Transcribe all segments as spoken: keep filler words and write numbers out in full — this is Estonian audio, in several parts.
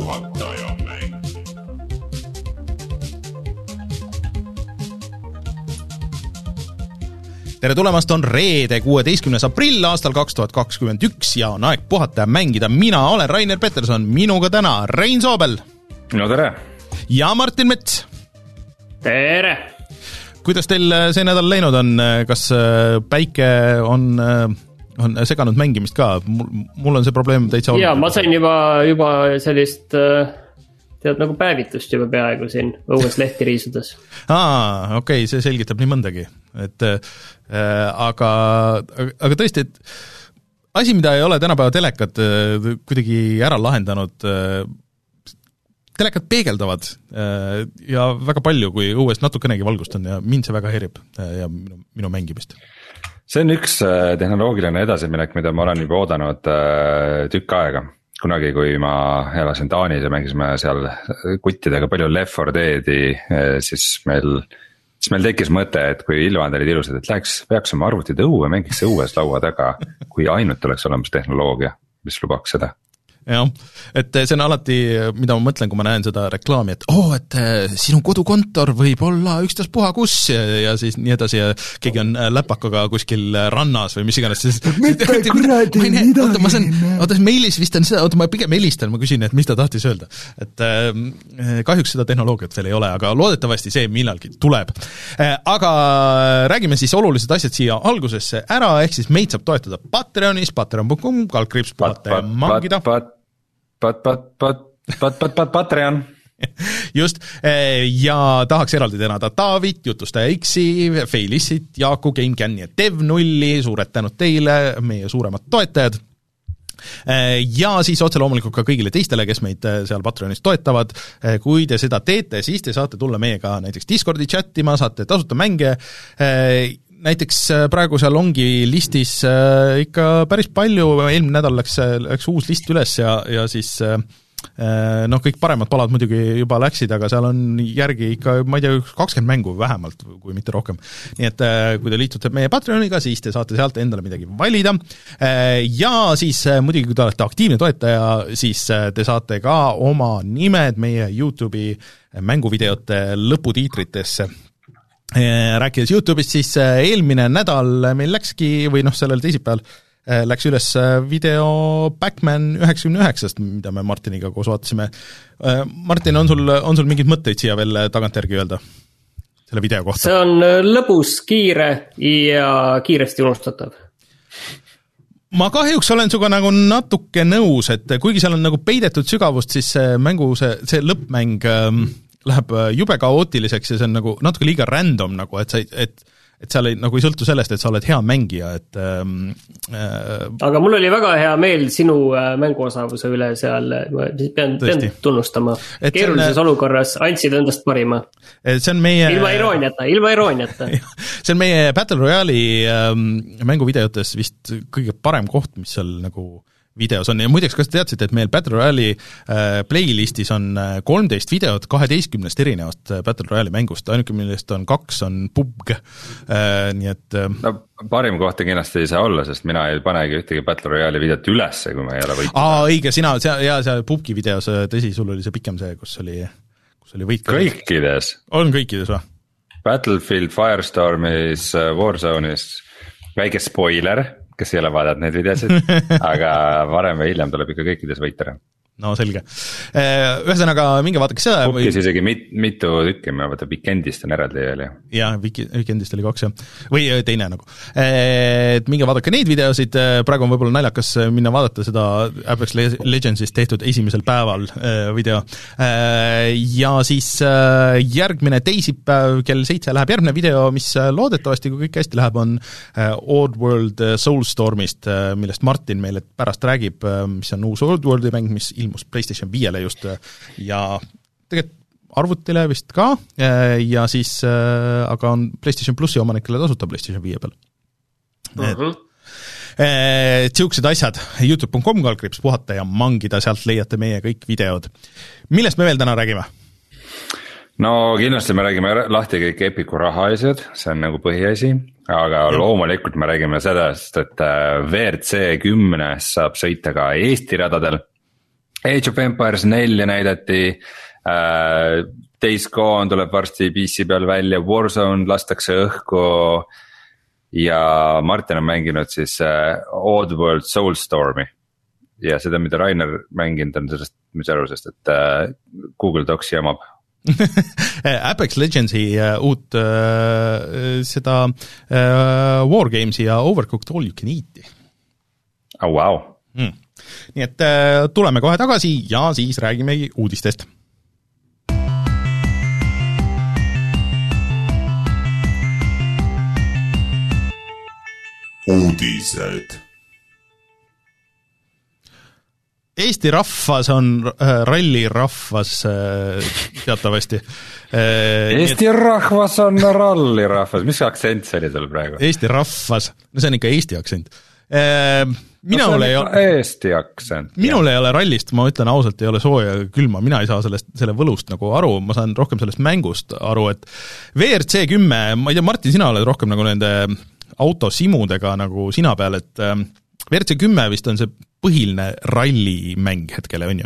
puhataja mäng. Tere tulemast, on reede, kuueteistkümnes aprill aastal kaks tuhat kakskümmend üks ja on aeg puhata ja mängida. Mina olen Rainer Peterson, minuga täna Rein Soobel. No tere. Ja Martin Mets. Tere. Kuidas teil see nädal läinud on? Kas päike on, on seganud mängimist ka? Mul on see probleem täitsa olnud. Jaa, ma sain juba, juba sellist, tead, nagu päevitust juba peaaegu siin õues lehti riisudes. Aa, okei, okay, see selgitab nii mõndagi. Et, äh, aga, aga tõesti, et asi, mida ei ole tänapäeva telekad äh, kuidagi ära lahendanud, äh, telekad peegeldavad äh, ja väga palju, kui õues natukenegi valgust on ja mind see väga herib äh, ja minu, minu mängimist. See on üks äh, tehnoloogiline edasiminek, mida ma olen juba oodanud äh, tükk aega. Kunagi, kui ma elasin Taanis ja mängisime seal kuttidega palju Left four Deadi, äh, siis meil siis meil tekkis mõte, et kui ilmad olid ilusad, et läheks, peaks oma arvutid õue, mängiks õues laua taga, kui ainult oleks olemas tehnoloogia, mis lubaks seda. Jah, et see on alati, mida ma mõtlen, kui ma näen seda reklaami, et oo, oh, et sinu kodukontor võib olla ükstas puha kus ja, ja siis nii edasi ja keegi on läpakaga kuskil rannas või mis iganes. Siis, mitte kuradi midagi. Oota, ma saan, oota, meilis vist on seda, oota, ma pigem helistan, ma küsin, et mis ta tahtis öelda. Et äh, kahjuks seda tehnoloogiat veel ei ole, aga loodetavasti see millalgi tuleb. Äh, aga räägime siis olulised asjad siia algusesse ära, ehk siis meid saab toetada Patreonis, patreon punkt com, kaldkriips puhata ja mangida. Pat, pat, pat, pat, pat, pat, pat, Patreon. Just, ja tahaks eraldi tänada Taavit, Jutustaja X-i, Feilissit, Jaaku, GameCami ja Dev nulli, suured tänud teile, meie suuremad toetajad. Ja siis otse loomulikult ka kõigile teistele, kes meid seal Patreonis toetavad. Kui te seda teete, siis te saate tulla meiega näiteks Discordi chatima, saate tasuta mänge. Näiteks praegu seal ongi listis ikka päris palju, eelmine nädal läks, läks uus list üles ja, ja siis noh, kõik paremad palad muidugi juba läksid, aga seal on järgi ikka, ma ei tea, kakskümmend mängu vähemalt, kui mitte rohkem. Nii et kui te liitute meie Patreoniga, siis te saate sealt endale midagi valida. Ja siis muidugi, kui te olete aktiivne toetaja, siis te saate ka oma nimed meie YouTube'i mänguvideote lõputiitritesse. Rääkides YouTube'ist, siis eelmine nädal meil läkski, või noh, sellel teisipäeval läks üles video Backman üheksakümne üheksast, mida me Martiniga koos vaatasime. Martin, on sul, on sul mingid mõtteid siia veel tagantjärgi öelda selle video kohta? See on lõbus, kiire ja kiiresti unustatav. Ma kahjuks olen suga nagu natuke nõus, et kuigi seal on nagu peidetud sügavust, siis see mängu, see, see lõppmäng läheb jube kaootiliseks ja see on nagu natuke liiga random, nagu, et, sa, et, et seal ei, nagu ei sõltu sellest, et sa oled hea mängija. Et, ähm, äh, aga mul oli väga hea meel sinu mänguosavuse üle seal, ma pean, pean tunnustama. Et keerulises on, olukorras andsid endast parima. See on meie... Ilma irooniata, ilma irooniata. See on meie Battle Royale'i ähm, mänguvideotes vist kõige parem koht, mis seal nagu videos on ja muideks, kas te teadsite, et meil Battle Royale'i äh, playlistis on kolmteist videot kaheteistkümnest erinevast Battle Royale'i mängust, ainuke millest on kaks, on P U B G, äh, nii et äh, no parim kohta kindlasti ei saa olla, sest mina ei panegi ühtegi Battle Royale'i videot ülesse, kui ma ei ole võitnud. Aa, õige, sina, ja see P U B G videos, tõsi, sul oli see pikem see, kus oli, kus oli võit. Kõikides. On kõikides või? Battlefield, Firestormis, Warzone'is, väike spoiler, kes ei ole vaadanud neid videosid, aga varem või hiljem tuleb ikka kõikides võitara. No selge. Ühesõnaga, minge vaadake seda. Pukis või... isegi mit, mitu tükki, ma vaata Weekendist on eraldi veel. Jah, Weekendist oli kaks, jah. Või teine nagu. Et minge vaadake neid videosid, praegu on võib-olla naljakas minna vaadata seda Apex Legendsist tehtud esimesel päeval video. Ja siis järgmine teisipäev kell seitse läheb järgmine video, mis loodetavasti, kui kõik hästi läheb, on Oddworld Soulstormist, millest Martin meile pärast räägib, mis on uus Oddworldi mäng, mis ilmus PlayStation viiele just ja tegelikult arvutile vist ka ja siis aga on PlayStation Plussi omanikele tasuta PlayStation viie peal. Uh-huh. Et siuksed asjad, youtube punkt com kaldkriips puhata ja mangida, sealt leiate meie kõik videod. Millest me veel täna räägime? No kindlasti me räägime lahti kõik Epiku rahaasjad, see on nagu põhiasi, aga ja. Loomulikult me räägime sellest, et V R C kümnes saab sõita ka Eesti radadel. Age of Empires nelja näidati äh,, Days Gone tuleb varsti P C peal välja, Warzone lastakse õhku. Ja Martin on mänginud siis äh, Oddworld Soulstormi. Ja seda, mida Rainer mänginud on sellest, mis aru, sest et äh, Google Docs jamab. Apex Legendsi uh, uut uh, seda uh, Wargamesi ja Overcooked All You Can Eat'i. Oh, wow. mm. Nii et uh, tuleme kohe tagasi ja siis räägimegi uudistest. Uudised. Eesti rahvas on äh, rallirahvas äh, teatavasti äh,. Eesti et... rahvas on rallirahvas, mis aktsent see oli tal praegu? Eesti rahvas, no see on ikka Eesti aktsent äh,. Minul no, ei ole Eesti aktsent. Minul jah. Ei ole rallist, ma ütlen ausalt, ei ole sooja külma, mina ei saa sellest, selle võlust nagu aru, ma saan rohkem sellest mängust aru, et V R C kümme, ma ei tea, Martin, sina oled rohkem nagu nende autosimudega nagu sina peal, et äh, V R C kümme vist on see põhiline rallimäng hetkele, on ju?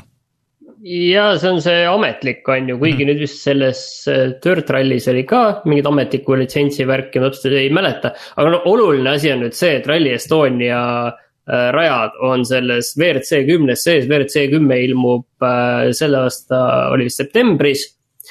Ja see on see ametlik, on ju, kuigi mm. nüüd vist selles Dirt Rallis oli ka mingid ametliku litsentsi värki, ma täpselt ei mäleta, aga no oluline asi on nüüd see, et Rally Estonia äh, rajad on selles V R C kümnes sees, V R C kümme ilmub äh, selle aasta oli vist septembris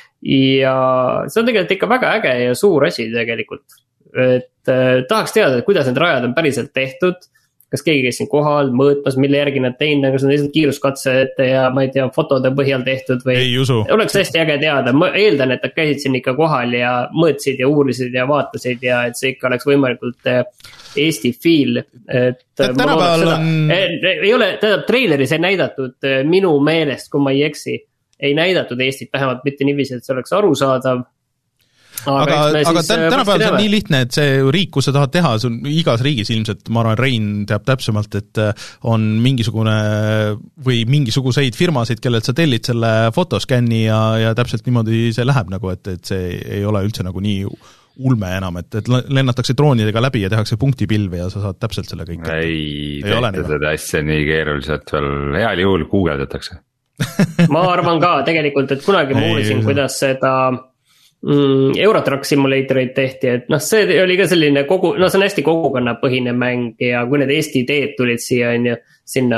ja see on tegelikult ikka väga äge ja suur asi tegelikult, et äh, tahaks teada, et kuidas need rajad on päriselt tehtud, kas keegi käis siin kohal, mõõtmas, mille järgi nad teinud, kas nad lihtsalt kiiruskatsed ja ma ei tea, fotode põhjal tehtud või ei usu. Oleks hästi äge teada, ma eeldan, et nad käisid siin ikka kohal ja mõõtsid ja uurisid ja vaatasid ja et see ikka oleks võimalikult Eesti feel, et tänapäeval on ei ole, tähendab treileris ei näidatud minu meelest, kui ma ei eksi, ei näidatud Eestit, vähemalt mitte niiviisi, et see oleks arusaadav. aga, aga, aga tänapäeval see on nii lihtne, et see riik, kus sa tahad teha, see on igas riigis ilmselt, ma arvan, Rein teab täpsemalt, et on mingisugune või mingisuguseid firmasid, kellelt sa tellid selle fotoskänni ja, ja täpselt niimoodi see läheb nagu, et, et see ei ole üldse nagu nii ulme enam, et, et lennatakse droonidega läbi ja tehakse punktipilve ja sa saad täpselt selle kõik. Ei, ei tehta seda asja nii keeruliselt veel, heal juhul guugeldatakse. Ma arvan ka tegelikult, et kunagi ma uurisin, kuidas seda Mm, Eurotrack Simulatorid tehti, et noh, see oli ka selline kogu, no see on hästi kogukonnapõhine mäng ja kui need Eesti ideed tulid siia, on ju, sinna,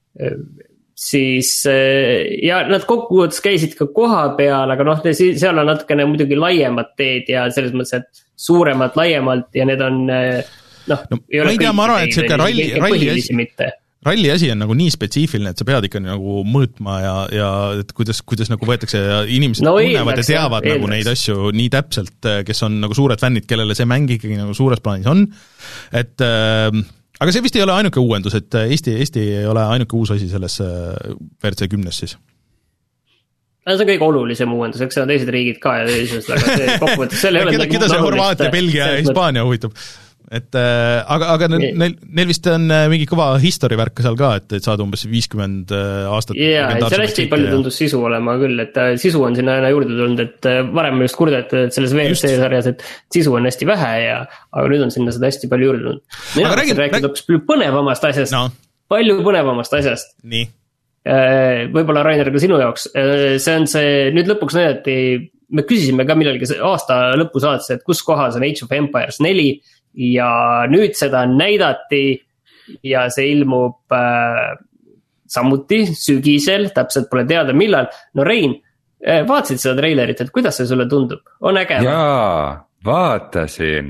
siis ja nad kokkuvõttes käisid ka koha peal, aga noh, seal on natukene muidugi laiemad teed ja selles mõttes, et suuremad laiemalt ja need on noh, no, ei ole kõik ma teed, et ralli, ralli asi mitte. Ralli asi on nagu nii spetsiifiline, et sa pead ikka nagu mõõtma ja, ja et kuidas, kuidas nagu võetakse ja inimesed no, tunnevad ja teavad jah, nagu neid asju nii täpselt, kes on nagu suured fännid, kellele see mäng ikkagi nagu suures plaanis on. Et, äh, aga see vist ei ole ainuke uuendus, et Eesti, Eesti ei ole ainuke uus asi selles V R C kümnes siis. See on kõige olulisem uuendus, eks see on teised riigid ka ja teisest, aga see kokkuvõttes selle keda, keda see Horvaatia, Belgia ja Hispaania huvitab? Et äh, aga, aga neil, neil vist on mingi kõva history värk seal ka, et, et saad umbes viiskümmend aastat. Jaa, et seal hästi palju tundus sisu olema küll, et sisu on sinna aina juurde tulnud, et varem just kurdeti, et selles V R C sarjas, et sisu on hästi vähe ja, aga nüüd on sinna seda hästi palju juurde tulnud. Mina räägin rääkida hoopis palju põnevamast asjast, no. palju põnevamast asjast. Nii. Võib-olla Rainer ka sinu jaoks, see on see, nüüd lõpuks näidati, me küsisime ka millalgi aasta lõpu saates, et kus kohas on Age of Empires neli ja nüüd seda näidati ja see ilmub äh, samuti sügisel, täpselt pole teada millal. No Rein, äh, vaatasid seda treilerit, et kuidas see sulle tundub? On äge? Jaa, vaatasin.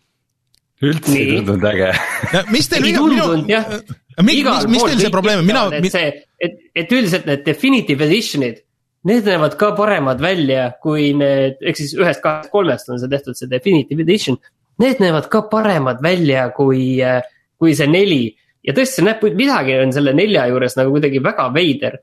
Üldse ei tundunud äge. Ja, mis teil, ei tundunud, jah. Mis, mis, mis teil see probleem? Mina, et, see, et, et üldiselt need Definitive Editionid, need näevad ka paremad välja kui need, eks siis ühest kahest kolmest on see tehtud, see Definitive Edition. Need näevad ka paremad välja kui, kui see neli. Ja tõesti, näeb, midagi on selle nelja juures nagu kuidagi väga veider.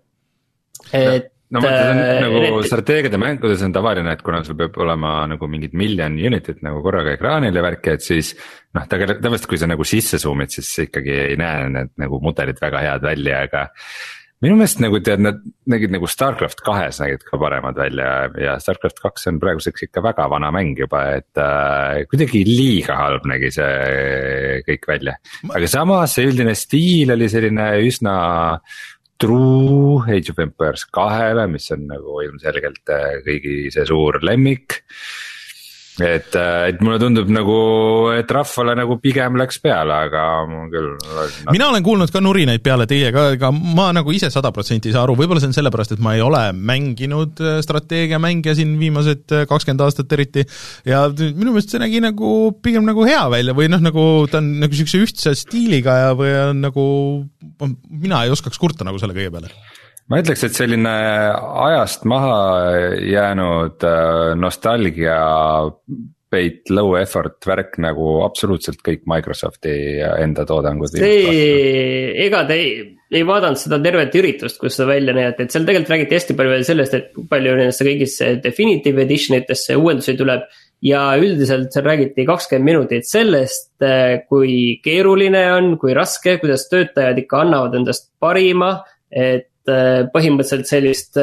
Et, no, no mõtled, on, nagu need... strateegiade mängudes on tavaline, et kuna sul peab olema nagu mingid miljon unitit nagu korraga ekraanil ja värki, et siis noh, tavaliselt kui sa nagu sisse zoomid, siis ikkagi ei näe need nagu mudelid väga head välja, aga minu meelest nagu tead, nad nägid nagu Starcraft kahes nägid ka paremad välja ja Starcraft kaks on praeguseks ikka väga vana mäng juba, et äh, kuidagi liiga halb nägi see kõik välja. Aga samas see üldine stiil oli selline üsna true Age of Empires kahele, mis on nagu ilmselgelt kõigi see suur lemmik. Et, et mulle tundub nagu, et rahvale nagu pigem läks peale, aga küll nad... mina olen kuulnud ka nurinaid peale teiega, aga ma nagu ise sada protsenti ei saa aru, võib-olla see on sellepärast, et ma ei ole mänginud strateegiamänge siin viimased kakskümmend aastat eriti ja minu meelest see nägi nagu pigem nagu hea välja või noh, nagu ta on nagu siukse ühtse stiiliga ja või on nagu mina ei oskaks kurta nagu selle kõige peale. Ma ütleks, et selline ajast maha jäänud nostalgia peit low effort värk nagu absoluutselt kõik Microsofti enda toodangud. See, ega te ei, ei vaadanud seda tervet üritust, kus seda välja näete, et seal tegelikult räägiti hästi palju sellest, et palju nendesse kõigisse Definitive Editionitesse uuendusi tuleb ja üldiselt seal räägiti kakskümmend minutit sellest, kui keeruline on, kui raske, kuidas töötajad ikka annavad endast parima, et põhimõtteliselt sellist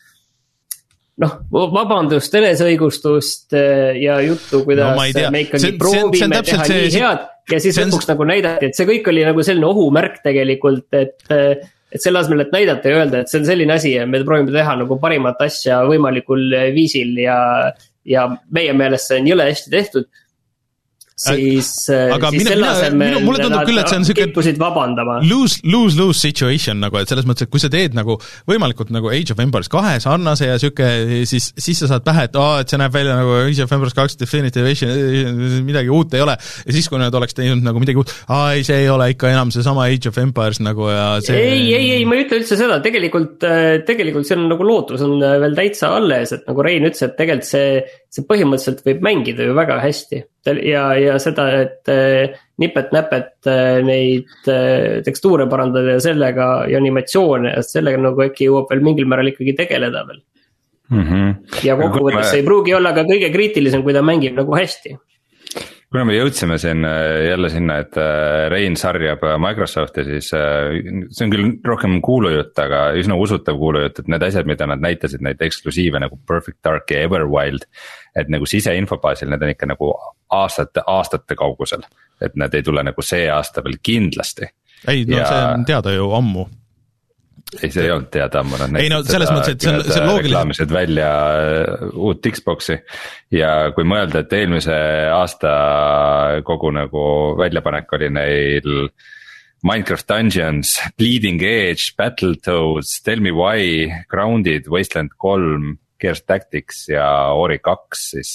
noh, vabandust, eneseõigustust ja juttu, kuidas no, me ikkagi see, proovime see, see teha see, nii head ja siis lõpuks on... nagu näidati, et see kõik oli nagu selline ohumärk tegelikult, et, et selle asemel, et näidata ja öelda, et see on selline asi ja me proovime teha nagu parimat asja võimalikul viisil ja, ja meie meelest see on jõle hästi tehtud. Siis, aga siis selle asemel nad kippusid vabandama. Lose, lose, lose situation nagu, et selles mõttes, et kui sa teed nagu võimalikult nagu Age of Empires kahe sarnase ja süke, siis, siis sa saad pähe, et, oh, et see näeb välja nagu Age of Empires kaks Definitive Edition, midagi uut ei ole. Ja siis, kui nad oleks teinud nagu midagi uut, aa, ei, see ei ole ikka enam see sama Age of Empires nagu ja see... Ei, ei, ei, ma ei ütle üldse seda, tegelikult, tegelikult see on nagu lootus on veel täitsa alles, et nagu Rein ütles, et tegelikult see, see põhimõtteliselt võib mängida ju väga hästi. Ja, ja seda, et nipet-näpet neid tekstuure parandada ja sellega ja animatsioone ja sellega nagu äkki jõuab veel mingil määral ikkagi tegeleda veel. Mm-hmm. Ja kokkuvõttes me... ei pruugi olla ka kõige kriitilisem, kui ta mängib nagu hästi. Kuna me jõudsime siin jälle sinna, et Rein sarjab Microsofti, siis see on küll rohkem kuulujutt, aga üsna usutav kuulujutt, et need asjad, mida nad näitasid, neid eksklusiive nagu Perfect Dark ja Everwild, et nagu siseinfobaasil need on ikka nagu aastate, aastate kaugusel, et need ei tule nagu see aasta veel kindlasti. Ei, no ja... see on teada ju ammu. Ei, see ei olnud teada ammu. Ei no selles mõttes, et see on, see on loogiline. Reklaamisid välja uut Xboxi ja kui mõelda, et eelmise aasta kogu nagu väljapanek oli neil Minecraft Dungeons, Bleeding Edge, Battletoads, Tell Me Why, Grounded, Wasteland kolm, Gears Tactics ja Ori kaks, siis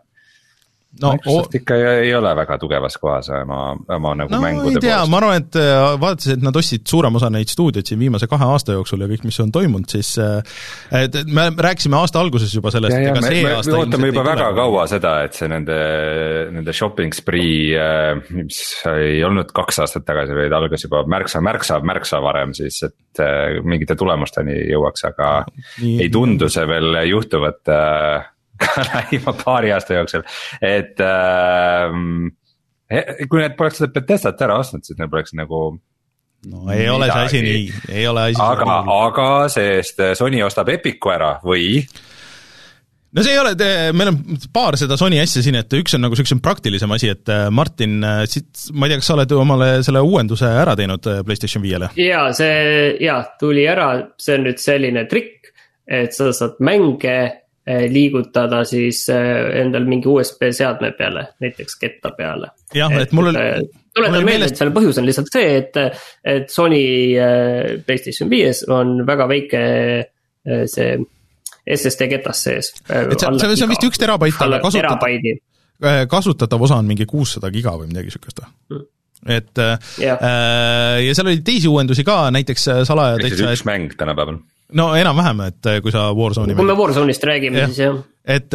no, Microsoft ikka ei, ei ole väga tugevas kohas oma, oma nagu no, mängude poolest. No ei tea, ma arvan, et vaadates, et nad ostsid suurem osa neid stuudioid siin viimase kahe aasta jooksul ja kõik, mis on toimunud, siis et me rääkisime aasta alguses juba sellest, ja, ja, ega me, see me, aasta me ootame juba väga tule. Kaua seda, et see nende, nende shopping spree, mis ei olnud kaks aastat tagasi, vaid algas juba märksa, märksa, märksa varem siis, et mingite tulemusteni jõuaks, aga nii, ei tundu see veel juhtuvat ka lähima paari aasta jooksul, et äh, kui need poleks seda Bethesdat ära ostnud, siis need poleks nagu no ei midagi. Ole see asi nii, ei ole asi aga, aga sest Sony ostab Epicu ära või? No see ei ole, meil on paar seda Sony asja siin, et üks on nagu selline praktilisem asi, et Martin, ma ei tea, kas sa oled omale selle uuenduse ära teinud PlayStation viiele? Jaa, see jaa, tuli ära, see on nüüd selline trikk, et sa saad mänge liigutada siis endal mingi U S B seadme peale, näiteks ketta peale. Jah, et, et mul oli... Tuletan meelde, et selle põhjus on lihtsalt see, et, et Sony PlayStation viies on väga väike see S S D ketas sees. Et see, see on vist üks terabait, aga kasutatav, kasutatav osa on mingi kuussada giga või midagi sükest. Hmm. Et ja. Äh, ja seal oli teisi uuendusi ka, näiteks salaja täitsa... Üks mäng tänapäeval. No enam-vähem, et kui sa Warzone'i kui me Warzone'ist räägime, ja. Siis jah. Et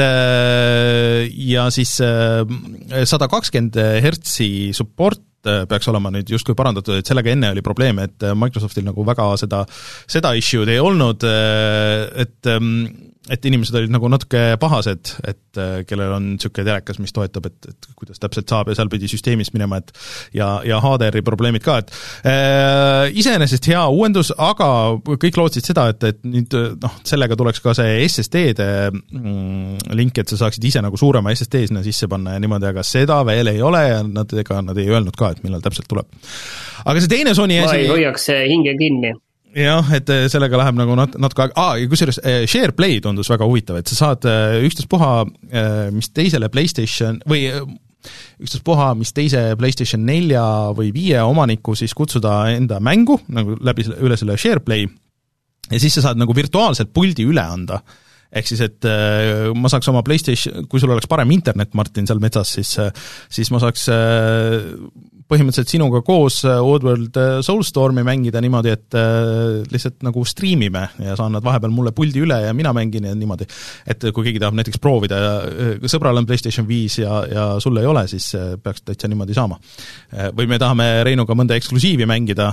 ja siis sada kakskümmend hertsi support peaks olema nüüd justkui parandatud, et sellega enne oli probleem, et Microsoftil nagu väga seda, seda issue'd ei olnud, et et inimesed olid nagu natuke pahased, et kellel on niisugune telekas, mis toetab, et, et kuidas täpselt saab ja seal pidi süsteemist minema, et ja, ja H D R-i probleemid ka, et äh, iseenesest hea uuendus, aga kõik lootsid seda, et, et nüüd noh, sellega tuleks ka see S S D-de mm, link, et sa saaksid ise nagu suurema S S D sinna sisse panna ja niimoodi, aga seda veel ei ole ja nad, ega nad ei öelnud ka, et millal täpselt tuleb. Aga see teine Sony ma ei hoiaks hinge kinni. jah, et sellega läheb nagu nat-, natuke aega, aa, ja kusjuures SharePlay tundus väga huvitav, et sa saad ükstaspuha, mis teisele PlayStation või ükstaspuha, mis teise PlayStation nelja või viie omaniku siis kutsuda enda mängu, nagu läbi üle selle SharePlay, ja siis sa saad nagu virtuaalselt puldi üle anda. Ehk siis, et ma saaks oma PlayStation, kui sul oleks parem internet, Martin, seal metsas, siis, siis ma saaks põhimõtteliselt sinuga koos Oddworld Soulstormi mängida niimoodi, et lihtsalt nagu striimime ja saan nad vahepeal mulle puldi üle ja mina mängin ja niimoodi. Et kui keegi tahab näiteks proovida ja sõbral on PlayStation viis ja, ja sulle ei ole, siis peaks täitsa niimoodi saama. Või me tahame Reinuga mõnda eksklusiivi mängida,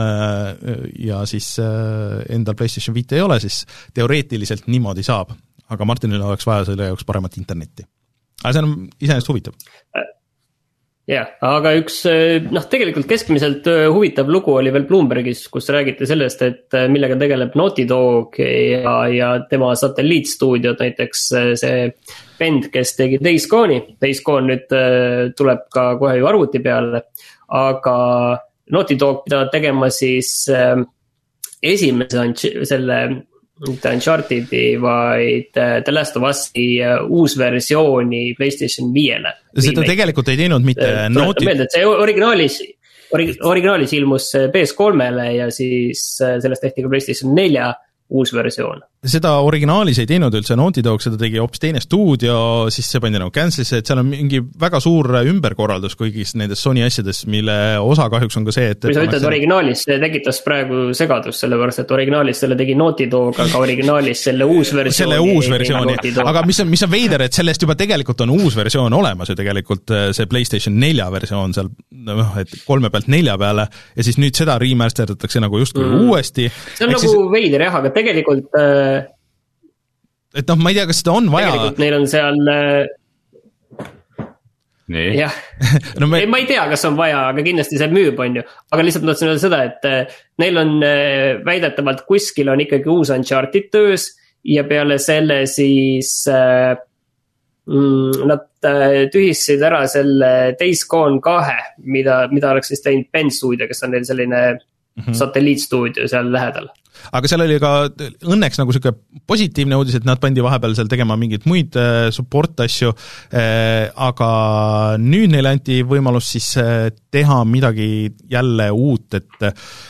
ja siis endal PlayStation viis ei ole, siis teoreetiliselt niimoodi saab, aga Martinil oleks vaja selle jaoks paremat internetti. Aga see on iseenesest huvitav. Jah, aga üks, noh, tegelikult keskmiselt huvitav lugu oli veel Bloombergis, kus räägiti sellest, et millega tegeleb Naughty Dog ja, ja tema satelliitstuudiod, näiteks see bänd, kes tegi Days Gone'i, Days Gone nüüd tuleb ka kohe ju arvuti peale, aga Naughty Dog pidavad tegema siis äh, esimese selle, mitte Uncharted'i, vaid äh, The Last of Us'i äh, uus versiooni PlayStation viiele. Seda tegelikult ei teinud mitte äh, Naughty... Meelde, et see originaalis, ori, originaalis ilmus P S kolmele ja siis äh, sellest tehti ka PlayStation nelja uus versioon. Seda originaalis ei teinud üldse Naughty Dog, seda tegi hoopis teine stuudio, siis see pandi nagu cancel'isse, et seal on mingi väga suur ümberkorraldus kõigis nendes Sony asjades, mille osa kahjuks on ka see, et... Kui sa ütled originaalis, see tekitas praegu segadus, sellepärast et originaalis selle tegi Naughty Dog, aga originaalis selle uus versiooni... Selle uus versiooni, aga mis on, mis on veider, et sellest juba tegelikult on uus versioon olemas ju tegelikult see PlayStation nelja versioon seal, noh, et kolme pealt nelja peale ja siis nüüd seda remasterdatakse nagu just mm. uuesti. See on Eks nagu siis... veider jah, aga tegelikult... et noh, ma ei tea, kas seda on vaja. Tegelikult neil on seal nii. Jah, no me... ei, ma ei tea, kas on vaja, aga kindlasti see müüb on ju, aga lihtsalt mõtlesin öelda seda, et neil on väidetavalt kuskil on ikkagi uus Uncharted töös ja peale selle siis mm, nad tühistasid ära selle Days Gone kahe, mida, mida oleks siis teinud Ben Studio, kes on neil selline mm-hmm. satelliitstuudio seal lähedal. Aga seal oli ka õnneks nagu selline positiivne uudis, et nad pandi vahepeal seal tegema mingeid muid support asju, aga nüüd neile anti võimalus siis teha midagi jälle uut, et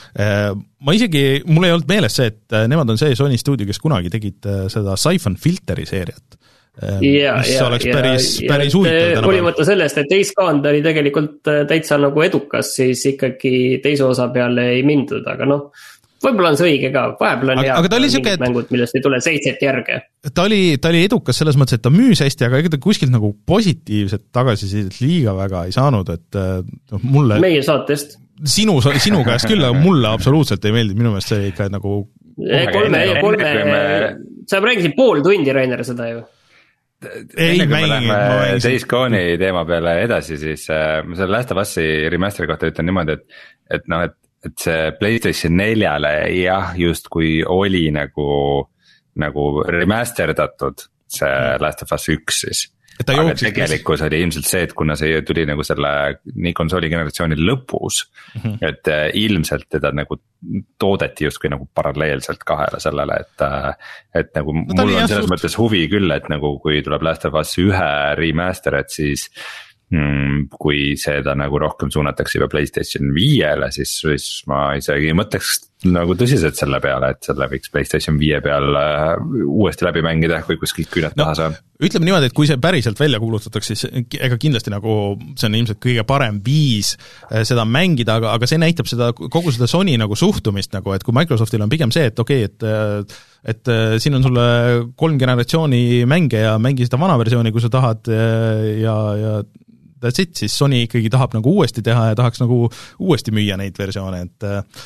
ma isegi, mul ei olnud meeles see, et nemad on see Sony stuudio, kes kunagi tegid seda Siphon Filteri seeriat. Ja, mis ja, oleks ja, päris, ja, päris huvitav. Hoolimata sellest, et Days Gone oli tegelikult täitsa nagu edukas, siis ikkagi teise osa peale ei mindud, aga noh, võib-olla on see õige ka, vahepeal on hea mingid et... mängud, millest ei tule seitset järge. Ta oli, ta oli edukas selles mõttes, et ta müüs hästi, aga ega ta kuskilt nagu positiivset tagasisidet liiga väga ei saanud, et no, mulle... Meie saatest. Sinu, sinu käest küll, aga mulle absoluutselt ei meeldi, minu meelest see ikka nagu... kolme, kolme, me... sa räägisid pool tundi, Rainer, seda ju. Enne kui me läheme Days Gone'i teema peale edasi, siis äh, ma selle Last of Us'i remasteri kohta ütlen niimoodi, et, et noh, et et see PlayStation neljale jah, just kui oli nagu, nagu remasterdatud see Last of Us üks siis. Aga tegelikkus oli ilmselt see, et kuna see tuli nagu selle nii konsooli generatsiooni lõpus, mm-hmm. et äh, ilmselt teda nagu toodeti justkui nagu paralleelselt kahele sellele, et, äh, et nagu no, mul on selles suht... mõttes huvi küll, et nagu kui tuleb Last of Us ühe remaster, et siis Hmm, kui seda nagu rohkem suunatakse juba PlayStation viiele, siis, siis ma isegi mõtleks nagu tõsiselt selle peale, et selle võiks PlayStation viie peal uuesti läbi mängida, kui kuskilt küüned no, taha saab. Ütleme niimoodi, et kui see päriselt välja kuulutatakse, siis ega kindlasti nagu see on ilmselt kõige parem viis seda mängida, aga, aga see näitab seda, kogu seda Sony nagu suhtumist nagu, et kui Microsoftil on pigem see, et okei, okay, et et siin on sulle kolm generatsiooni mänge ja mängi seda vana versiooni, kui sa tahad ja, ja that's it, siis Sony ikkagi tahab nagu uuesti teha ja tahaks nagu uuesti müüa neid versioone, et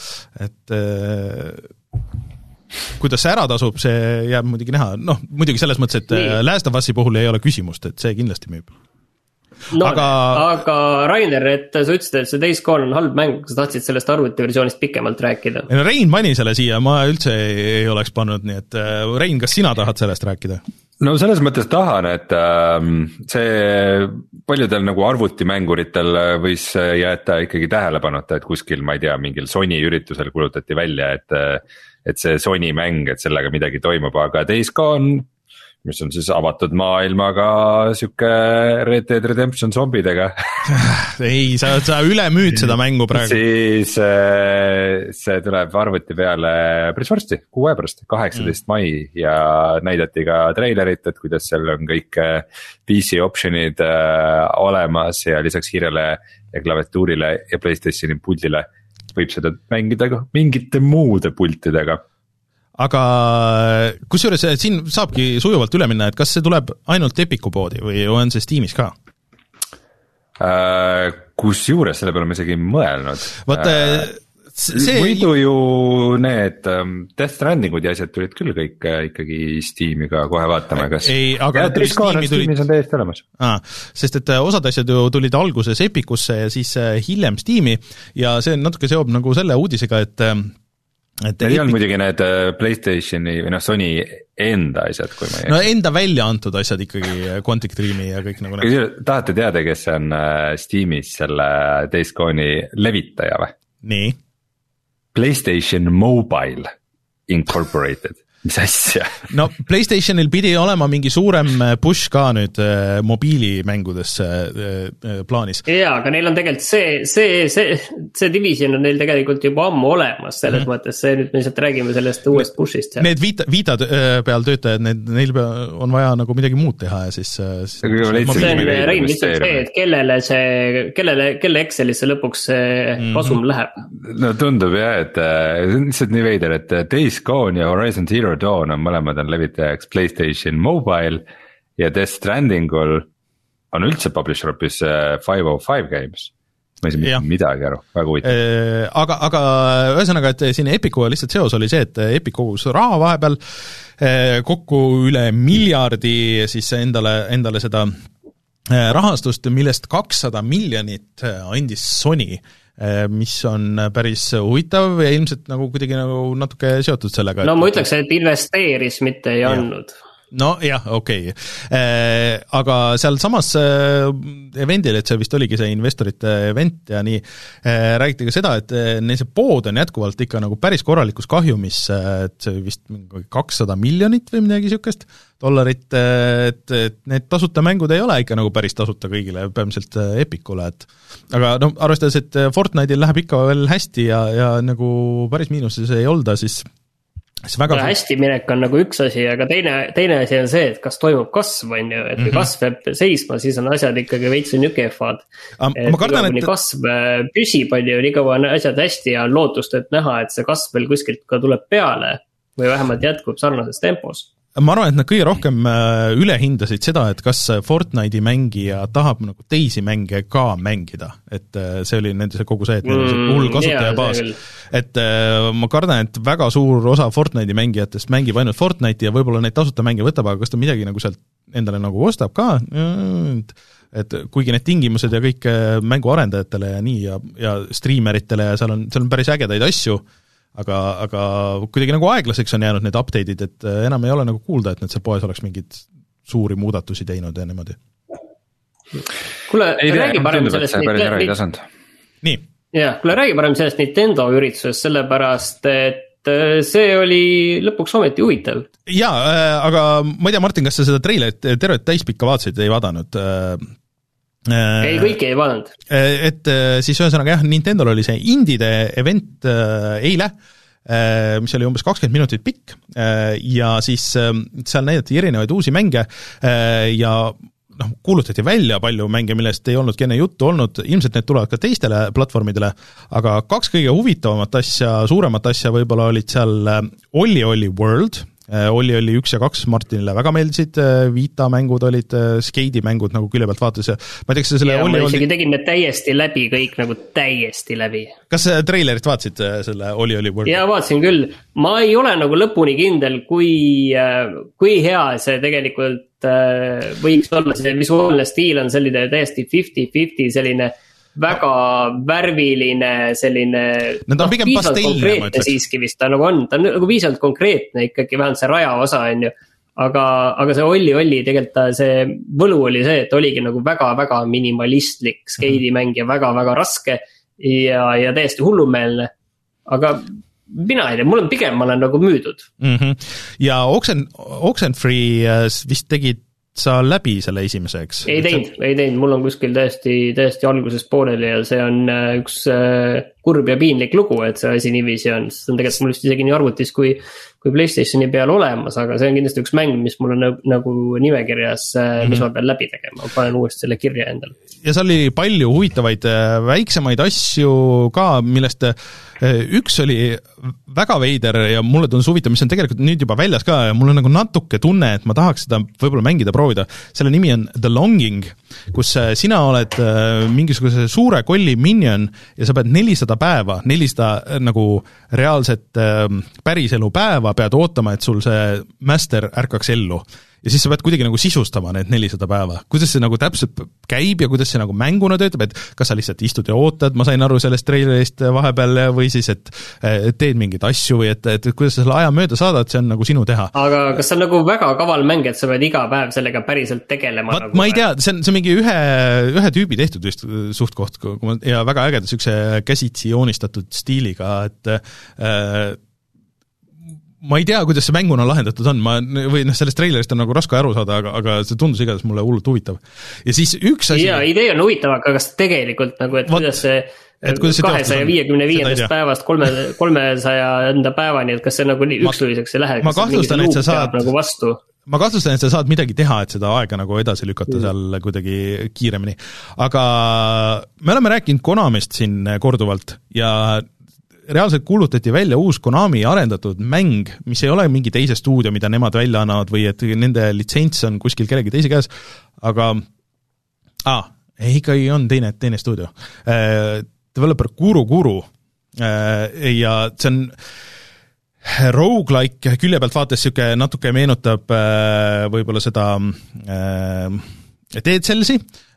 et kuidas see ära tasub, see jääb muidugi näha, noh muidugi selles mõttes, et Nii. Last of Us'i puhul ei ole küsimust, et see kindlasti müüb. No, aga... aga Rainer, et sa ütlesid, et see Days Gone on halb mäng, sa tahtsid sellest arvutiversioonist pikemalt rääkida. Rein pani selle siia, ma üldse ei, ei oleks pannud, nii et Rein, kas sina tahad sellest rääkida? no selles mõttes tahan, et äh, see paljudel nagu arvutimänguritel võis jäeta ikkagi tähelepanuta, et kuskil, ma ei tea, mingil Sony üritusel kulutati välja, et, et see Sony mäng, et sellega midagi toimub, aga Days Gone, mis on siis avatud maailmaga siuke Red Dead Redemption zombidega ei, sa, sa üle müüd seda mängu praegu. Siis see tuleb arvuti peale päris varsti, kuu aja pärast, kaheksateist mai ja näidati ka treilerit, et kuidas seal on kõik P C optionid olemas ja lisaks hiirele ja klaviatuurile ja PlayStationi puldile võib seda mängida ka mingite muude pultidega. Aga kusjuures siin saabki sujuvalt üle minna, et kas see tuleb ainult Epiku poodi või on see Steamis ka? Äh, kus juures, selle peale ma isegi mõelnud. Vaata, see... Muidu ju need um, Death Strandingud ja asjad tulid küll kõik äh, ikkagi Steam'i ka kohe vaatama, kas ei, aga ja Steam'i tulid... on täiesti olemas. Ah, sest et osad asjad ju tulid alguses Epikusse ja siis hiljem Steam'i ja see natuke seob nagu selle uudisega, et et ei olnud muidugi need PlayStationi või noh, Sony enda asjad, kui ma ei no enda välja antud asjad ikkagi, Quantic Dreami ja kõik nagu need. Tahate teada, kes on Steamis selle Days Gone'i levitaja või? Nii? PlayStation Mobile Incorporated. Mis asja? No PlayStationil pidi olema mingi suurem push ka nüüd äh, mobiilimängudesse äh, plaanis. Jaa, aga neil on tegelikult see, see, see, see division on neil tegelikult juba ammu olemas, selles mm-hmm. mõttes see nüüd me lihtsalt räägime sellest uuest pushist. Need viita, viita peal töötajad, need, neil on vaja nagu midagi muud teha ja siis... siis see on Rein lihtsalt see, et kellele see, kellele, kelle Excelisse lõpuks see mm-hmm. kasum läheb. No tundub jah, et lihtsalt nii veider, et Days Gone ja Horizon Zero Dawn on mõlemad on levitajaks PlayStation Mobile ja Death Strandingul on üldse publisher hoopis five oh five Games. Ma ei saa midagi aru, väga huvitav. Aga, aga ühesõnaga, et siin Epiku lihtsalt seos oli see, et Epic kogus raha vahepeal kokku üle miljardi siis endale, endale seda rahastust, millest kakssada miljonit andis Sony, mis on päris huvitav ja ilmselt nagu kuidagi nagu natuke seotud sellega. No ma ütleks, et investeeris, mitte ei andnud. No jah, okei okay. Aga seal samas evendil, et see vist oligi see investorite event ja nii, räägiti ka seda, et neil see pood on jätkuvalt ikka nagu päris korralikus kahjumis, et see vist kakssada miljonit või midagi niisugust dollarit, et, et need tasuta mängud ei ole ikka nagu päris tasuta kõigile, peamiselt Epicule, et aga no arvestades, et Fortnite'il läheb ikka veel hästi ja, ja nagu päris miinuses ei olda, siis Väga hästi minek on nagu üks asi, aga teine, teine asi on see, et kas toimub kasv, on ju, et kui kasv jääb seisma, siis on asjad ikkagi veitsu nükefad. Et kardan, et... kasv püsib, on ju, nii kaua on asjad hästi ja on lootust, et näha, et see kasv veel kuskilt ka tuleb peale või vähemalt jätkub sarnases tempos. Ma arvan, et nad kõige rohkem üle hindasid seda, et kas Fortnite'i mängija tahab nagu teisi mänge ka mängida, et see oli nende see kogu see, et neil on see hull kasutaja baas, et ma kardan, et väga suur osa Fortnite'i mängijatest mängib ainult Fortnite'i ja võib-olla neid tasuta mänge võtab, aga kas ta midagi nagu sealt endale nagu ostab ka, et kuigi need tingimused ja kõik mänguarendajatele ja nii ja, ja streameritele ja seal on, seal on päris ägedaid asju, aga, aga kuidagi nagu aeglaseks on jäänud need update'id, et enam ei ole nagu kuulda, et nad seal poes oleks mingid suuri muudatusi teinud ja niimoodi. Kuule, räägi parem sellest Nintendo... Nii. Jah, kuule, räägi parem sellest Nintendo üritusest, sellepärast, et see oli lõpuks ometi huvitav. Jaa, aga ma ei tea, Martin, kas sa seda treilerit tervet täispikka vaatasid, ei vaadanud? Ei, kõiki ei vaadanud. Et siis ühesõnaga jah, Nintendol oli see indide event eile, mis oli umbes kakskümmend minutit pikk ja siis seal näidati erinevaid uusi mänge ja noh, kuulutati välja palju mänge, millest ei olnudki enne juttu olnud, ilmselt need tulevad ka teistele platvormidele, aga kaks kõige huvitavamat asja, suuremat asja võib-olla olid seal Olli Olli World, Olli oli üks ja kaks, Martinile väga meeldisid, Vita mängud olid, Skeidi mängud nagu külje pealt vaatas ja ma ei tea, kas selle ja Olli ma isegi Olli... tegin need täiesti läbi, kõik nagu täiesti läbi. Kas treilerit vaatasid selle Olli Olli World? Ja vaatasin küll, ma ei ole nagu lõpuni kindel, kui, kui hea see tegelikult võiks olla, see visuaalne stiil on selline täiesti fifty fifty selline väga värviline selline no, ta on pigem pastelline, ma ütleks. Siiski vist ta nagu on, ta on nagu viisavalt konkreetne ikkagi, vähemalt see raja osa on ju, aga, aga see Olli Olli tegelikult see võlu oli see, et oligi nagu väga-väga minimalistlik skeidimäng ja väga-väga raske ja, ja täiesti hullumeelne, aga mina ei tea, mul on pigem, ma olen nagu müüdud. Mm-hmm. Ja Oxen, Oxenfree vist tegid sa läbi selle esimese, eks? Ei teinud, ei teinud, mul on kuskil täiesti, täiesti algusest pooleli ja see on üks kurb ja piinlik lugu, et see asi niiviisi on, see on tegelikult mul vist isegi nii arvutis kui, kui PlayStationi peal olemas, aga see on kindlasti üks mäng, mis mul on nagu nimekirjas, mis mm-hmm. ma pean läbi tegema, ma panen uuesti selle kirja endale. Ja seal oli palju huvitavaid väiksemaid asju ka, millest üks oli väga veider ja mulle tundus huvitav, mis on tegelikult nüüd juba väljas ka ja mul on nagu natuke tunne, et ma tahaks seda võib-olla mängida, proovida. Selle nimi on The Longing, kus sina oled mingisuguse suure kolli minion ja sa pead nelisada päeva, nelisada nagu reaalset päriselu päeva pead ootama, et sul see master ärkaks ellu. Ja siis sa pead kuidagi nagu sisustama need nelisada päeva. Kuidas see nagu täpselt käib ja kuidas see nagu mänguna töötab, et kas sa lihtsalt istud ja ootad, ma sain aru sellest trailerist vahepeal või siis, et teed mingeid asju või et, et kuidas sa selle aja mööda saadad, see on nagu sinu teha. Aga kas see on nagu väga kaval mäng, et sa pead iga päev sellega päriselt tegelema? Vaat, nagu ma ei tea, see on, see on mingi ühe, ühe tüübi tehtud just suht koht ja väga ägeda sükse käsitsi joonistatud stiiliga, et äh, ma ei tea, kuidas see mänguna lahendatud on, ma, või noh, sellest trailerist on nagu raske aru saada, aga, aga see tundus igatahes mulle hullult huvitav. Ja siis üks asi... Jaa, idee on huvitav, aga kas tegelikult nagu, et What? kuidas see, see kahesaja viiekümne viiendast päevast kolmesaja enda päevani, et kas see nagu nii üksuliseks ei lähe, ma kahtlustan, et sa saad nagu vastu? Ma kahtlustan, et sa saad midagi teha, et seda aega nagu edasi lükata mm. seal kuidagi kiiremini. Aga me oleme rääkinud Konamist siin korduvalt ja reaalselt kuulutati välja uus Konami arendatud mäng, mis ei ole mingi teise stuudio, mida nemad välja annavad või et nende litsents on kuskil kellegi teise käes, aga ah, ikkagi on teine, teine stuudio. Äh, developer Guru Guru äh, ja see on roguelike külje pealt vaates siuke natuke meenutab äh, võib-olla seda äh, Dead Cellsi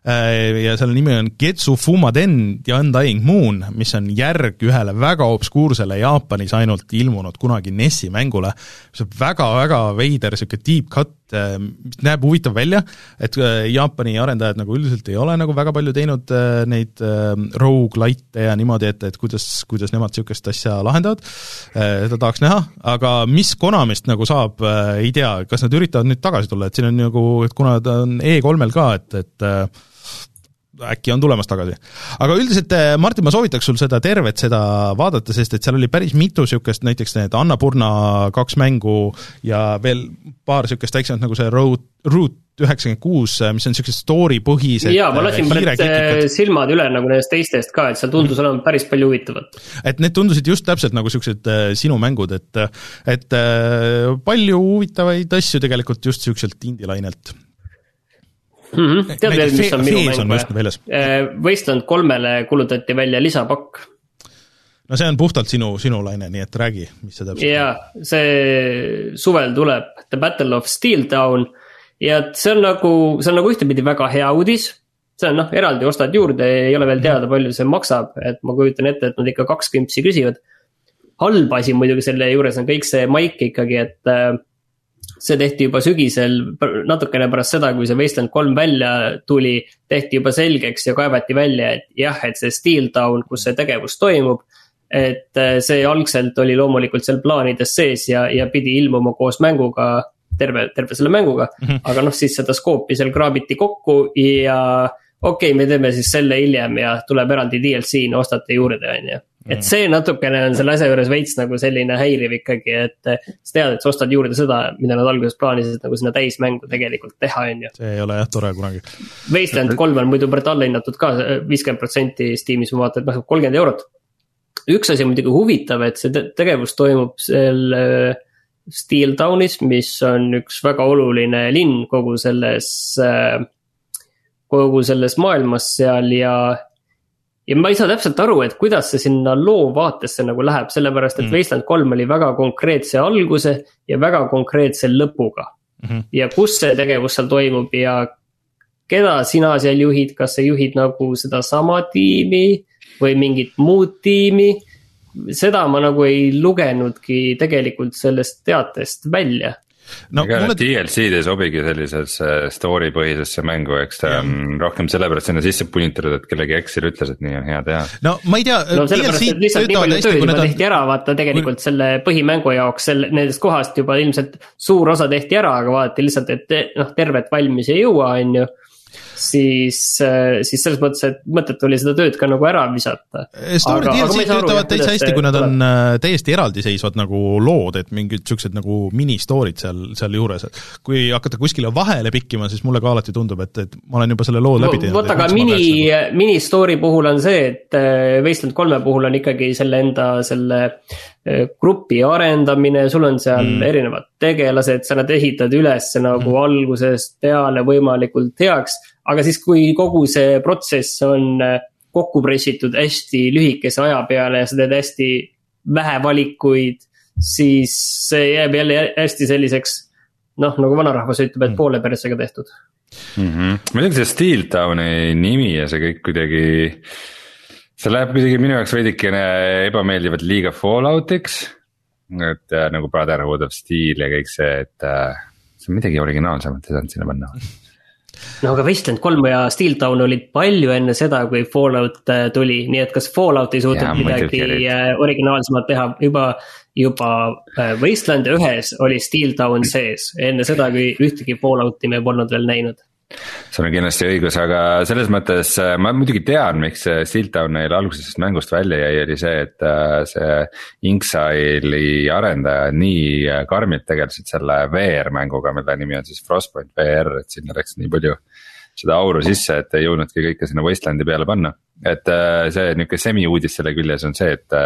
ja selle nimi on Getsu Fumaden ja Undying Moon, mis on järg ühele väga obskuursele Jaapanis ainult ilmunud kunagi N E S-i mängule. See on väga-väga veider, siuke deep cut, mis näeb huvitav välja, et Jaapani arendajad nagu üldiselt ei ole nagu väga palju teinud neid roguelite ja niimoodi, et, et kuidas, kuidas nemad siukest asja lahendavad. Seda tahaks näha, aga mis Konamist nagu saab, ei tea, kas nad üritavad nüüd tagasi tulla, et siin on nagu, et kuna ta on E kolmel ka, et, et äkki on tulemas tagasi. Aga üldiselt, Martin, ma soovitaks sul seda tervet seda vaadata, sest et seal oli päris mitu siukest, näiteks need Annapurna kaks mängu ja veel paar siukest väiksemat nagu see Route, Route üheksakümmend kuus, mis on siuksed story põhised. Jaa, ma lasin pärit silmad üle nagu nendest teistest ka, et seal tundus olema päris palju huvitavat. Et need tundusid just täpselt nagu siuksed sinu mängud, et, et palju huvitavaid asju tegelikult just siukselt indilainelt. Mm-hmm. Tead veel, mis on minu mäng või? Wasteland kolmele kulutati välja lisapakk. No see on puhtalt sinu, sinu laine, nii et räägi, mis see täpselt. Jaa, see suvel tuleb The Battle of Steel Town ja see on nagu, see on nagu ühtepidi väga hea uudis. See on noh, eraldi ostad juurde, ei ole veel teada palju see maksab, et ma kujutan ette, et nad ikka kaks kümpsi küsivad. Halb asi muidugi selle juures on kõik see maik ikkagi, et see tehti juba sügisel natukene pärast seda, kui see Wasteland kolm välja tuli, tehti juba selgeks ja kaevati välja, et jah, et see Steel Town, kus see tegevus toimub, et see algselt oli loomulikult seal plaanides sees ja, ja pidi ilmuma koos mänguga, terve, terve selle mänguga, mm-hmm. aga noh, siis seda skoopi seal kraabiti kokku ja okei, okay, me teeme siis selle hiljem ja tuleb eraldi D L C, no ostate juurde, on ju. Et see natukene on selle asja juures veits nagu selline häiriv ikkagi, et sa tead, et sa ostad juurde seda, mida nad alguses plaanisid nagu sinna täismängu tegelikult teha, on ju. See ei ole jah tore kunagi. Wasteland kolm on muidu pärit alla hinnatud ka viiskümmend protsenti Steamis, ma vaatan, et maksab kolmkümmend eurot. Üks asi on muidugi huvitav, et see tegevus toimub seal Steel Townis, mis on üks väga oluline linn kogu selles, kogu selles maailmas seal ja Ja ma ei saa täpselt aru, et kuidas see sinna loo vaatesse nagu läheb, sellepärast, et mm. Wasteland kolm oli väga konkreetse alguse ja väga konkreetse lõpuga. Mm-hmm. Ja kus see tegevus seal toimub ja keda sina seal juhid, kas sa juhid nagu seda sama tiimi või mingit muud tiimi, seda ma nagu ei lugenudki tegelikult sellest teatest välja. no, ega mulle... D L C-d ei sobigi sellisesse story põhisesse mängu, eks ta on rohkem sellepärast sinna sisse punitatud, et kellegi Excel ütles, et nii on hea teha. No ma ei tea, no sellepärast, et lihtsalt nii palju tööd juba on... tehti ära, vaata tegelikult kui... selle põhimängu jaoks selle, nendest kohast juba ilmselt suur osa tehti ära, aga vaadati lihtsalt, et noh, tervet valmis ei jõua, on ju. Siis, siis selles mõttes, et mõtet oli seda tööd ka nagu ära visata. Story D L C töötavad täitsa hästi, kui nad on täiesti eraldiseisvad nagu lood, et mingid siuksed nagu mini-storid seal, seal juures. Kui hakata kuskile vahele pikkima, siis mulle ka alati tundub, et, et ma olen juba selle loo läbi teinud. Võt aga mini, nagu... mini-story puhul on see, et Wasteland kolme puhul on ikkagi selle enda selle grupi arendamine, sul on seal mm. erinevad tegelased, sa nad ehitad üles nagu mm. algusest peale võimalikult heaks, aga siis kui kogu see protsess on kokku pressitud hästi lühikese aja peale ja sa teed hästi vähe valikuid, siis see jääb jälle hästi selliseks, noh, nagu vanarahvas ütleb, et mm. poole persega tehtud. Mm-hmm. Ma tean, see Steel Towni nimi ja see kõik kuidagi... See läheb kuidagi minu jaoks veidikene ebameeldivat liiga Falloutiks, et äh, nagu Brotherhood of Steel ja kõik see, et äh, see on midagi originaalsemat, ei saanud sinna panna. No aga Wasteland kolm ja Steel Town olid palju enne seda, kui Fallout tuli, nii et kas Fallout ei suutnud midagi originaalsemat teha, juba, juba Wasteland ühes oli Steel Town sees, enne seda, kui ühtegi Fallouti me polnud veel näinud. Sul on kindlasti õigus, aga selles mõttes ma muidugi tean, miks Steel Town neil algusest mängust välja jäi, oli see, et see Inxile'i arendaja nii karmilt tegelesid selle V R-mänguga, mille nimi on siis Frostpoint V R, et sinna läks nii palju seda auru sisse, et ei jõudnudki kõike sinna Wastelandi peale panna. Et see niisugune semi-uudis selle küljes on see, et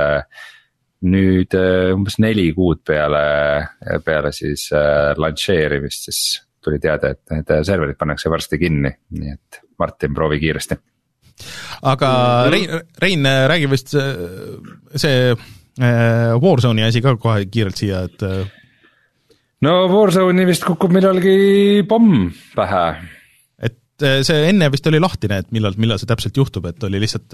nüüd umbes neli kuud peale, peale siis launcheerimist siis tuli teada, et need serverid pannakse varsti kinni, nii et Martin proovi kiiresti. Aga Rein, Rein räägi vist see Warzone'i asi ka kohe kiirelt siia, et no Warzone'i vist kukub millalgi pomm pähe. Et see enne vist oli lahtine, et millal, millal see täpselt juhtub, et oli lihtsalt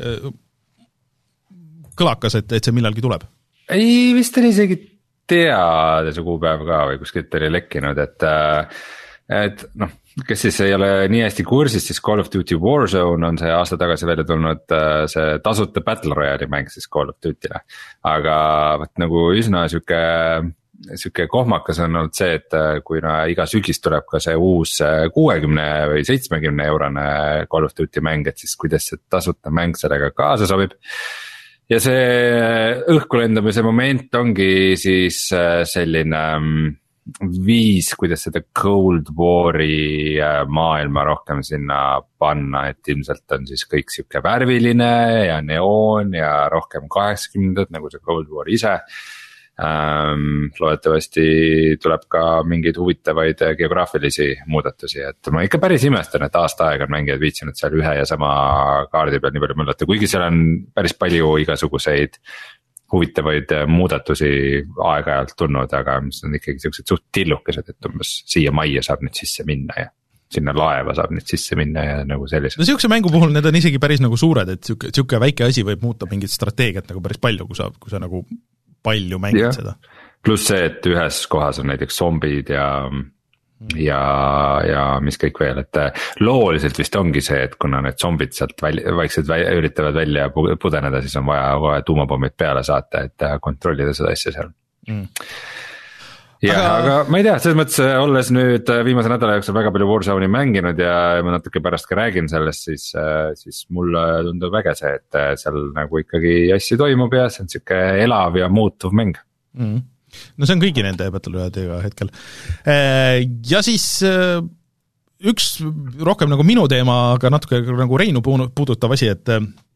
kõlakas, et, et see millalgi tuleb. Ei, vist oli isegi teada see kuupäev ka või kuskilt oli lekkinud, et, et noh, kes siis ei ole nii hästi kursis, siis Call of Duty Warzone on see aasta tagasi välja tulnud see tasuta Battle Royale'i mäng siis Call of Duty'le. Aga võt, nagu üsna süke, süke kohmakas on olnud see, et kui no, iga sügis tuleb ka see uus kuuekümne või seitsmekümne eurone Call of Duty mäng, et siis kuidas see tasuta mäng sellega kaasa sobib. Ja see õhku lendamise moment ongi siis selline viis, kuidas seda Cold War'i maailma rohkem sinna panna, et ilmselt on siis kõik siuke värviline ja neoon ja rohkem kaheksakümnendad nagu see Cold War ise. Ähm, loodetavasti tuleb ka mingeid huvitavaid geograafilisi muudatusi, et ma ikka päris imestan, et aasta aega on mängijad viitsinud seal ühe ja sama kaardi peal nii palju mõllata, kuigi seal on päris palju igasuguseid huvitavaid muudatusi aeg-ajalt tulnud, aga mis on ikkagi sellised suht tillukesed, et umbes siia majja saab nüüd sisse minna ja sinna laeva saab nüüd sisse minna ja nagu sellised. No siukse mängu puhul need on isegi päris nagu suured, et siuke, siuke väike asi võib muuta mingit strateegiat nagu päris palju, kui sa, kui sa nagu palju mängid ja seda. Pluss see, et ühes kohas on näiteks zombid ja, ja, ja mis kõik veel, et looliselt vist ongi see, et kuna need zombid sealt välja, vaikselt välja, üritavad välja pudeneda, siis on vaja, vaja tuumapommid peale saata, et kontrollida seda asja seal. Mm. jah, aga... aga ma ei tea, selles mõttes olles nüüd viimase nädala jooksul väga palju Warzone'i mänginud ja ma natuke pärast ka räägin sellest, siis, siis mulle tundub väge see, et seal nagu ikkagi asju toimub ja see on siuke elav ja muutuv mäng. Mm. No see on kõigi nende Battle Royale'iga hetkel. Ja siis üks rohkem nagu minu teema, aga natuke nagu Reinu puudutav asi, et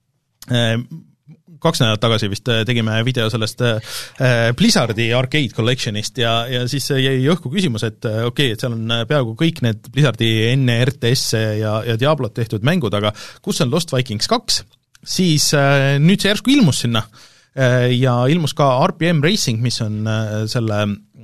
kaks nädalat tagasi vist tegime video sellest Blizzardi Arcade Collectionist ja, ja siis jäi õhku küsimus, et okei okay,, et seal on peaaegu kõik need Blizzardi enne R T S ja, ja Diablot tehtud mängud, aga kus on Lost Vikings kaks, siis nüüd see järsku ilmus sinna ja ilmus ka R P M Racing, mis on selle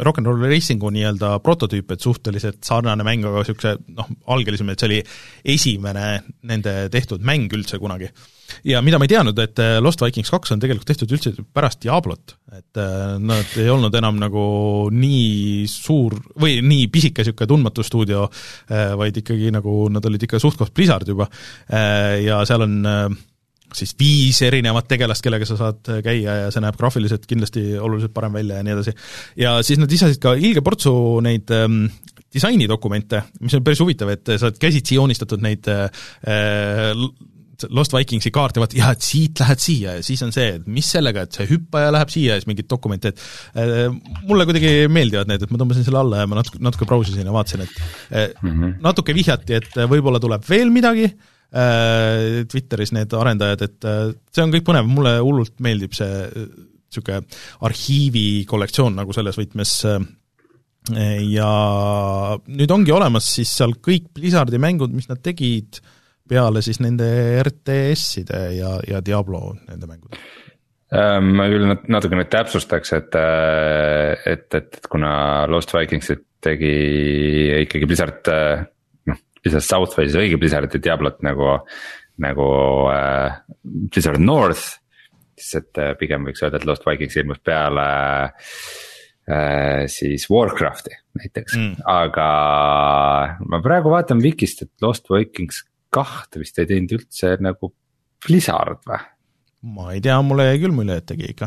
Rock n Roll Racingu nii-öelda prototüüp, et suhteliselt sarnane mäng, aga niisuguse noh, algelisem, et see oli esimene nende tehtud mäng üldse kunagi. Ja mida ma ei teadnud, et Lost Vikings kaks on tegelikult tehtud üldse pärast Diablot, et nad ei olnud enam nagu nii suur või nii pisike niisugune tundmatu stuudio, vaid ikkagi nagu nad olid ikka suht-koht Blizzard juba ja seal on siis viis erinevat tegelast, kellega sa saad käia ja see näeb graafiliselt kindlasti oluliselt parem välja ja nii edasi. Ja siis nad lisasid ka ilge portsu neid ähm, disainidokumente, mis on päris huvitav, et sa oled käsitsi joonistatud neid äh, Lost Vikingsi kaarte, vaat jah, et siit lähed siia ja siis on see, et mis sellega, et see hüppaja läheb siia ja siis mingid dokumente, et äh, mulle kuidagi meeldivad need, et ma tõmbasin selle alla ja ma natuke, natuke brausisin ja vaatasin, et äh, mm-hmm. natuke vihjati, et võib-olla tuleb veel midagi, äh, Twitteris need arendajad, et äh, see on kõik põnev, mulle hullult meeldib see niisugune arhiivi kollektsioon nagu selles võtmes äh, ja nüüd ongi olemas siis seal kõik Blizzardi mängud, mis nad tegid peale siis nende R T S-ide ja, ja Diablo nende mängude. Ma küll natuke nüüd täpsustaks, et, et, et, et kuna Lost Vikingsit tegi ikkagi Blizzard, noh, Blizzard Southways õige Blizzard ja Diablot nagu, nagu äh, Blizzard North, siis et pigem võiks öelda, et Lost Vikings ilmus peale äh, siis Warcrafti näiteks mm., aga ma praegu vaatan Wikist, et Lost Vikings kahte vist ei teinud üldse nagu Blizzard või? Ma ei tea, mulle jäi küll mulje, et tegi ikka.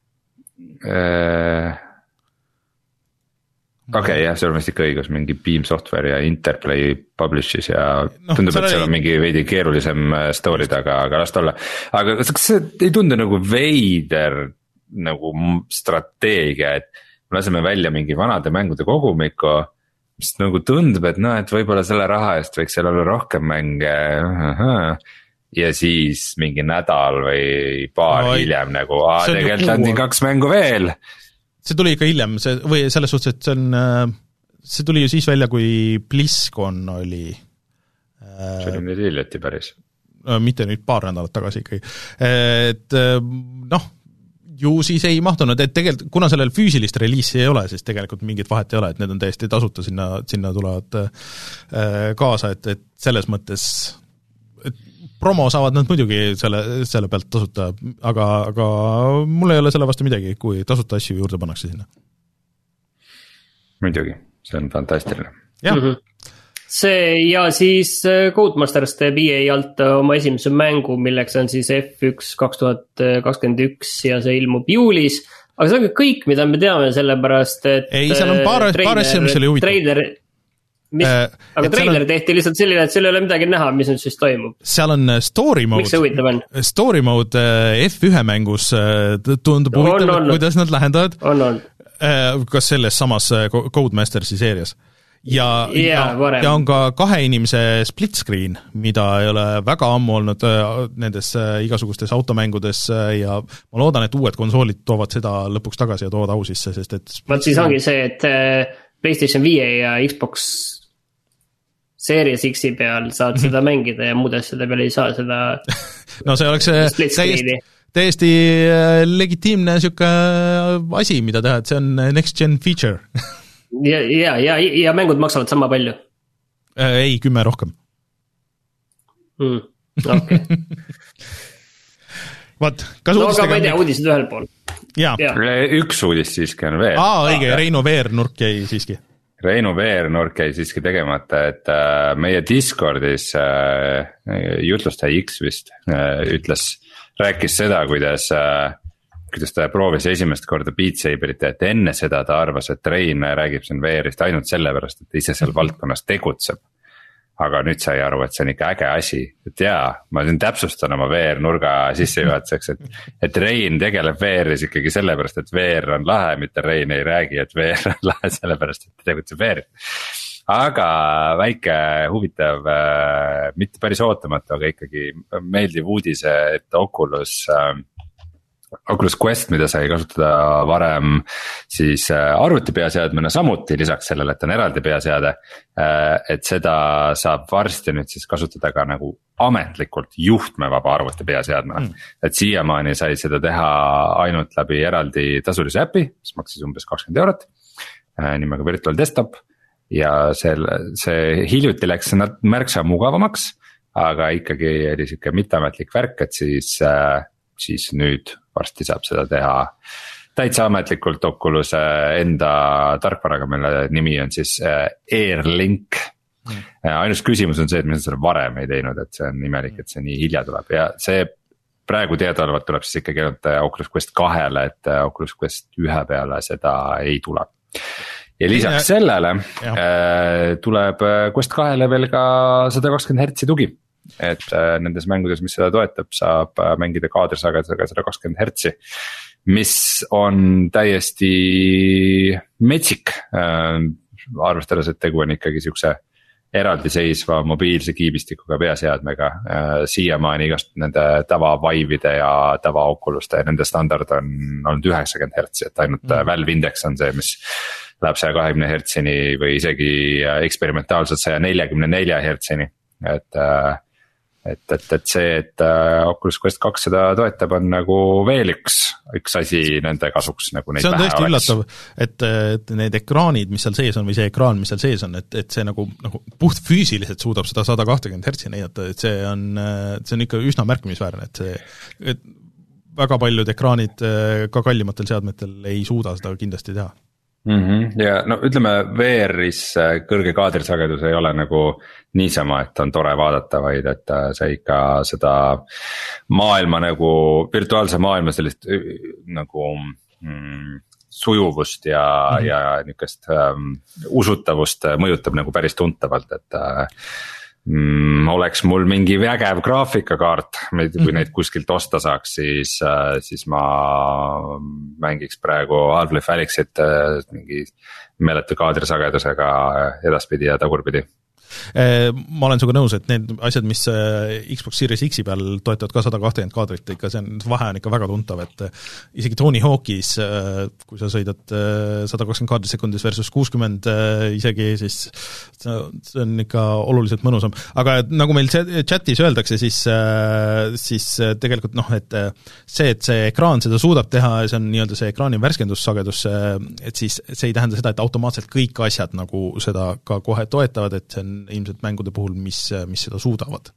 Äh... Okei, okay, jah, see on vist ikka õigus, mingi Beam Software ja Interplay Publishis ja no, tundub, et seal on mingi veidi keerulisem story taga, aga last olla. Aga kas see ei tundu nagu veider nagu strateegia, et me laseme välja mingi vanade mängude kogumiku, mis nagu tundub, et noh, et võib-olla selle raha eest võiks seal olla rohkem mänge ja siis mingi nädal või paar no, hiljem nagu, aa, tegelikult on siin kaks mängu veel. See tuli ikka hiljem, see, või selles suhtes, et see on, see tuli ju siis välja, kui BlizzCon oli. See oli nüüd hiljati päris. Mitte nüüd paar nädalat tagasi ikkagi. Et noh, ju siis ei mahtunud, et tegelikult, kuna sellel füüsilist reliisi ei ole, siis tegelikult mingit vahet ei ole, et need on täiesti tasuta, sinna, sinna tulevad äh, kaasa, et, et selles mõttes et promo saavad nad muidugi selle, selle pealt tasuta, aga, aga mul ei ole selle vastu midagi, kui tasuta asju juurde pannakse sinna. Muidugi, see on fantastiline. Jah. Mm-hmm. See ja siis Codemasters teeb E A alt oma esimese mängu, milleks on siis F üks kaks tuhat kakskümmend üks ja see ilmub juulis. Aga see on kõik, mida me teame sellepärast, et ei, seal on paar, paar asja, mis oli huvitav. Trailer, mis, äh, aga trailer on, tehti lihtsalt selline, et seal ei ole midagi näha, mis nüüd siis toimub. Seal on story mode. Miks see huvitav on? Story mode F üks mängus tundub huvitav, on, on, kuidas nad lähendavad. On, on. Kas selles samas Codemastersi seerias? Ja, yeah, ja, ja on ka kahe inimese split screen, mida ei ole väga ammu olnud nendes igasugustes automängudes ja ma loodan, et uued konsoolid toovad seda lõpuks tagasi ja toovad au sisse, sest et Vaat siis ongi see, et PlayStation viie ja Xbox Series X-i peal saad mm-hmm. seda mängida ja muud asjade peal ei saa seda no see oleks täiesti, täiesti legitiimne siuke asi, mida teha, et see on next gen feature Ja, ja, ja, ja mängud maksavad sama palju? Äh, ei, kümme rohkem. Mm, okei. Okay. Vaat, kas no aga ma ei tea, uudised ühel pool. Ja. Ja. Üks uudis siiski on veel. Aa, õige, ah, Reino Veernurk jäi siiski. Reino Veernurk jäi siiski tegemata, et äh, meie Discordis äh, jutlustaja X vist äh, ütles, rääkis seda, kuidas äh, kuidas ta proovis esimest korda Beat Saberit, et enne seda ta arvas, et Rein räägib siin V R-ist ainult sellepärast, et ise seal valdkonnas tegutseb. Aga nüüd sai aru, et see on ikka äge asi, et jaa, ma siin täpsustan oma V R-nurga sissejuhatuseks, et, et Rein tegeleb V R-is ikkagi sellepärast, et V R on lahe, mitte Rein ei räägi, et V R on lahe sellepärast, et ta tegutseb V R-is. Aga väike huvitav, mitte päris ootamatu, aga ikkagi meeldiv uudise, et Oculus Oculus Quest, mida sai kasutada varem siis arvuti peaseadmena samuti lisaks sellele, et on eraldi peaseade, et seda saab varsti nüüd siis kasutada ka nagu ametlikult juhtmevaba arvuti peaseadmena mm.. et siiamaani sai seda teha ainult läbi eraldi tasulise äpi, mis maksis umbes kakskümmend eurot. nimega Virtual Desktop. Ja selle, see hiljuti läks märksa mugavamaks, aga ikkagi oli siuke mitteametlik värk, et siis, siis nüüd varsti saab seda teha täitsa ametlikult Oculus enda tarkvaraga, mille nimi on siis AirLink. Mm. Ainus küsimus on see, et me seda varem ei teinud, et see on imelik, et see nii hilja tuleb ja see praegu teadaolevalt tuleb siis ikkagi Oculus Quest kahele, et Oculus Quest ühe peale seda ei tule. Ja lisaks sellele ja. tuleb Quest kahele veel ka sada kakskümmend hertsi tugi. Et nendes mängudes, mis seda toetab, saab mängida kaadrisagedusega sada kakskümmend hertsi. Mis on täiesti metsik, arvestades, et tegu on ikkagi siukse eraldiseisva mobiilse kiibistikuga peaseadmega. Siiamaani igast nende tava Vive'ide ja tava Oculuste ja nende standard on olnud üheksakümmend hertsi, et ainult mm. Valve Index on see, mis läheb saja kahekümne hertsini või isegi eksperimentaalselt saja neljakümne nelja hertsini. Et, et, et, et see, et Oculus Quest kaks seda toetab, on nagu veel üks, üks asi nende kasuks, nagu neid see on vähe tõesti oleks. Üllatav, et, et need ekraanid, mis seal sees on või see ekraan, mis seal sees on, et, et see nagu, nagu puht füüsiliselt suudab seda sada kakskümmend hertsi näidata, et see on, see on ikka üsna märkimisväärne, et see, et väga paljud ekraanid ka kallimatel seadmetel ei suuda seda kindlasti teha. Mm-hmm. Ja no ütleme V R-is kõrge kaadrisagedus ei ole nagu niisama, et on tore vaadata, vaid et see ikka seda maailma nagu, virtuaalse maailma sellist nagu mm, sujuvust ja mm-hmm. ja niukest um, usutavust mõjutab nagu päris tuntavalt, et mm, oleks mul mingi vägev graafikakaart, kui mm-hmm. neid kuskilt osta saaks, siis, siis ma mängiks praegu Half-Life Alyxit mingi meeletu kaadrisagedusega edaspidi ja tagurpidi. Ma olen sinuga nõus, et need asjad, mis Xbox Series X-i peal toetavad ka sada kakskümmend kaadrit, ikka see on, vahe on ikka väga tuntav, et isegi Tony Hawk'is, kui sa sõidad sada kakskümmend kaadrit sekundis versus kuuskümmend isegi, siis see on ikka oluliselt mõnusam. Aga nagu meil chatis öeldakse, siis, siis tegelikult noh, et see, et see ekraan seda suudab teha, see on nii-öelda see ekraani värskendussagedus, et siis see ei tähenda seda, et automaatselt kõik asjad nagu seda ka kohe toetavad, et see on ilmselt mängude puhul, mis, mis seda suudavad.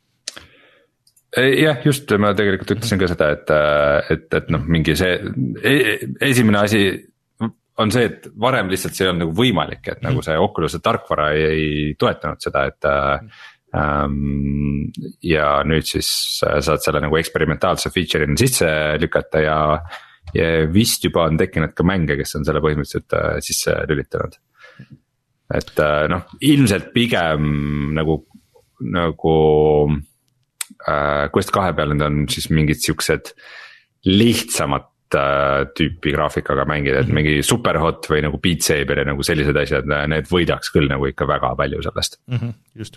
Jah, just ma tegelikult ütlesin ka seda, et, et, et noh, mingi see esimene asi on see, et varem lihtsalt see on nagu võimalik, et nagu see Oculus'e tarkvara ei, ei toetanud seda, et ähm, ja nüüd siis saad selle nagu eksperimentaalse feature'ina sisse lükata ja, ja vist juba on tekkinud ka mänge, kes on selle põhimõtteliselt sisse lülitanud. Et noh, ilmselt pigem nagu, nagu äh, Quest kahe peal need on siis mingid siuksed lihtsamad äh, tüüpi graafikaga mängida, et mingi Superhot või nagu Beat Saber ja nagu sellised asjad, need võidaks küll nagu ikka väga palju sellest. Mm-hmm, just.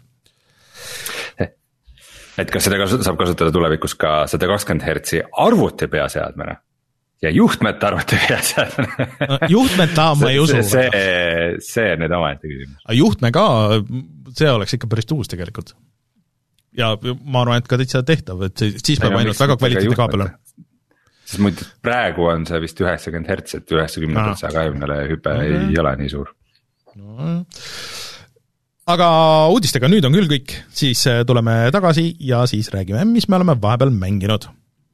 Et kas seda saab kasutada tulevikus ka sada kakskümmend hertsi arvuti peaseadmena? Ja juhtmed arvati peaseadmena. No, juhtmed ta ma ei usu. See, see, see on nüüd omaette küsimus. Juhtme ka, see oleks ikka päris tuus tegelikult. Ja ma arvan, et ka täitsa tehtav, et siis peab ainult väga kvaliteedi kaabel on. Sest muidu praegu on see vist üheksakümmend hertsi, et üheksakümmend saja kahekümne hüpe okay. ei ole nii suur. No. Aga uudistega nüüd on küll kõik, siis tuleme tagasi ja siis räägime, mis me oleme vahepeal mänginud.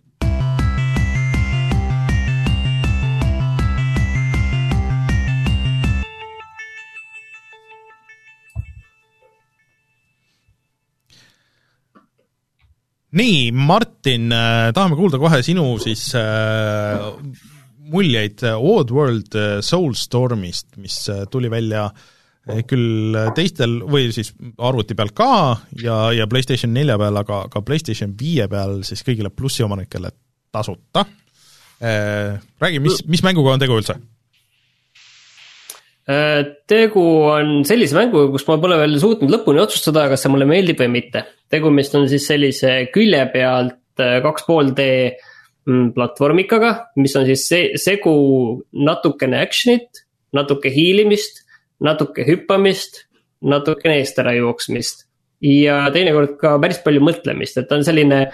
Nii, Martin, tahame kuulda kohe sinu siis äh, muljeid Oddworld Soulstormist, mis tuli välja küll teistel või siis arvuti peal ka ja, ja PlayStation nelja peal, aga ka PlayStation viie peal siis kõigile plussiomanikele tasuta. Äh, räägi, mis, mis mänguga on tegu üldse? Tegu on sellise mänguga, kus ma pole veel suutnud lõpuni otsustada, kas see mulle meeldib või mitte. Tegumist on siis sellise külje pealt kaks pool D platvormikaga, mis on siis segu natukene actionit, natuke hiilimist, natuke hüppamist, natuke eest ära jooksmist ja teinekord ka päris palju mõtlemist, et on selline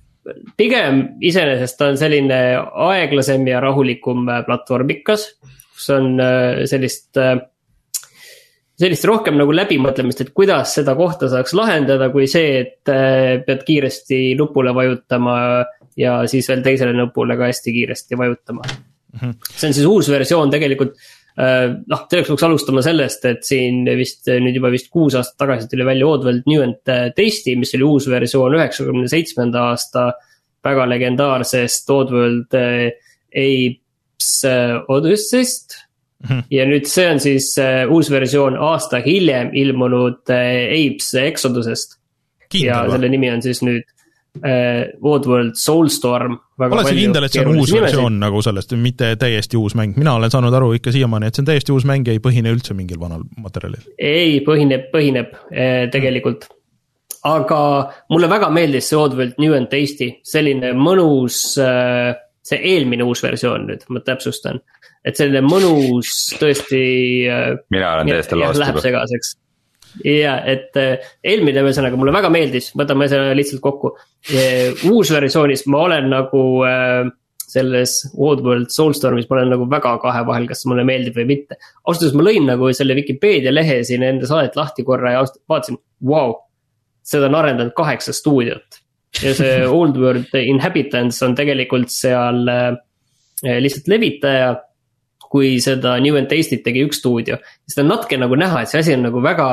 pigem iseenesest on selline aeglasem ja rahulikum platvormikas. see on sellist sellist rohkem nagu läbimõtlemist, et kuidas seda kohta saaks lahendada, kui see, et pead kiiresti nupule vajutama ja siis veel teisele nupule ka hästi kiiresti vajutama. Mm-hmm. See on siis uus versioon tegelikult, noh, selleks peaks alustama sellest, et siin vist nüüd juba vist kuus aastat tagasi tuli välja Oddworld New and Tasty, mis oli uus versioon üheksakümne seitsmenda aasta väga legendaarsest Oddworld Apes Odyssey'st. Mm-hmm. Ja nüüd see on siis uh, uus versioon aasta hiljem ilmunud uh, Apes Exodusest. Kindel, ja selle nimi on siis nüüd uh, Oddworld Soulstorm. Ole see kindel, et see on uus nimesi. Versioon nagu sellest, mitte täiesti uus mäng. Mina olen saanud aru ikka siiamaani, et see on täiesti uus mäng ja ei põhine üldse mingil vanal materjalil. Ei, põhineb, põhineb eh, tegelikult. Aga mulle väga meeldis see Oddworld New and Tasty. Selline mõnus, uh, see eelmine uus versioon nüüd, ma täpsustan. Et selline mõnus tõesti mina olen täiesti lost läheb segaseks. Ja, et eelmine ühesõnaga mulle väga meeldis, võtame selle lihtsalt kokku. Uus versioonis ma olen nagu selles Oddworld Soulstormis, ma olen nagu väga kahe vahel, kas mulle meeldib või mitte. Austus ma lõin nagu selle Wikipedia lehe siin enda saadet lahti korra ja vaatasin, wow, seda on arendanud kaheksa stuudiot. Ja see Oddworld Inhabitants on tegelikult seal lihtsalt levitaja, kui seda New and Tasty't tegi üks stuudio. Seda on natuke nagu näha, et see asi on nagu väga,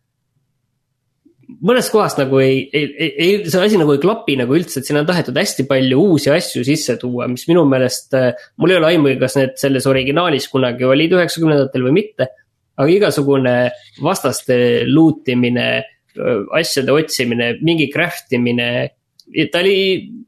mõnes kohast nagu ei, ei, ei, see asi nagu ei klapi nagu üldse, et siin on tahetud hästi palju uusi asju sisse tuua, mis minu meelest, mul ei ole aimugi, kas need selles originaalis kunagi olid üheksakümnendatel või mitte, aga igasugune vastaste lootimine, asjade otsimine, mingi craftimine, ta oli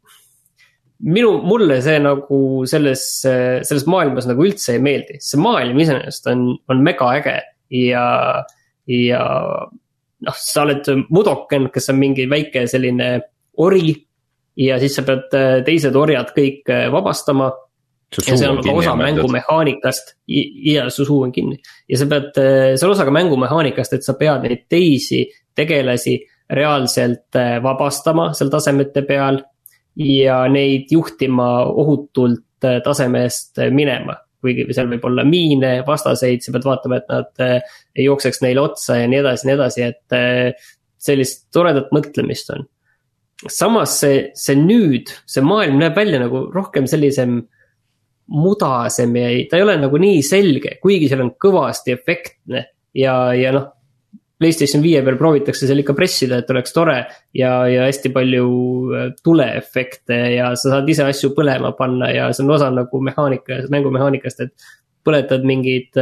minu, mulle see nagu selles, selles maailmas nagu üldse ei meeldi. See maailm iseenesest on, on mega äge ja, ja noh, sa oled mudoken, kes on mingi väike selline ori ja siis sa pead teised orjad kõik vabastama. Ja see on ka osa mängumehaanikast ja su suu on kinni. Ja sa pead, see on osa ka mängumehaanikast, et sa pead neid teisi tegelasi reaalselt vabastama seal tasemete peal ja neid juhtima ohutult tasemest minema, kuigi seal võib olla miine, vastaseid, sa pead vaatama, et nad ei jookseks neile otsa ja nii edasi, nii edasi, et sellist toredat mõtlemist on. Samas see, see nüüd, see maailm näeb välja nagu rohkem sellisem mudasem ja ta ei ole nagu nii selge, kuigi seal on kõvasti efektne ja, ja noh, PlayStation viie peal proovitakse seal ikka pressida, et oleks tore ja, ja hästi palju tuleefekte ja sa saad ise asju põlema panna ja see on osa nagu mehaanika, mängumehaanikast, et põletad mingid,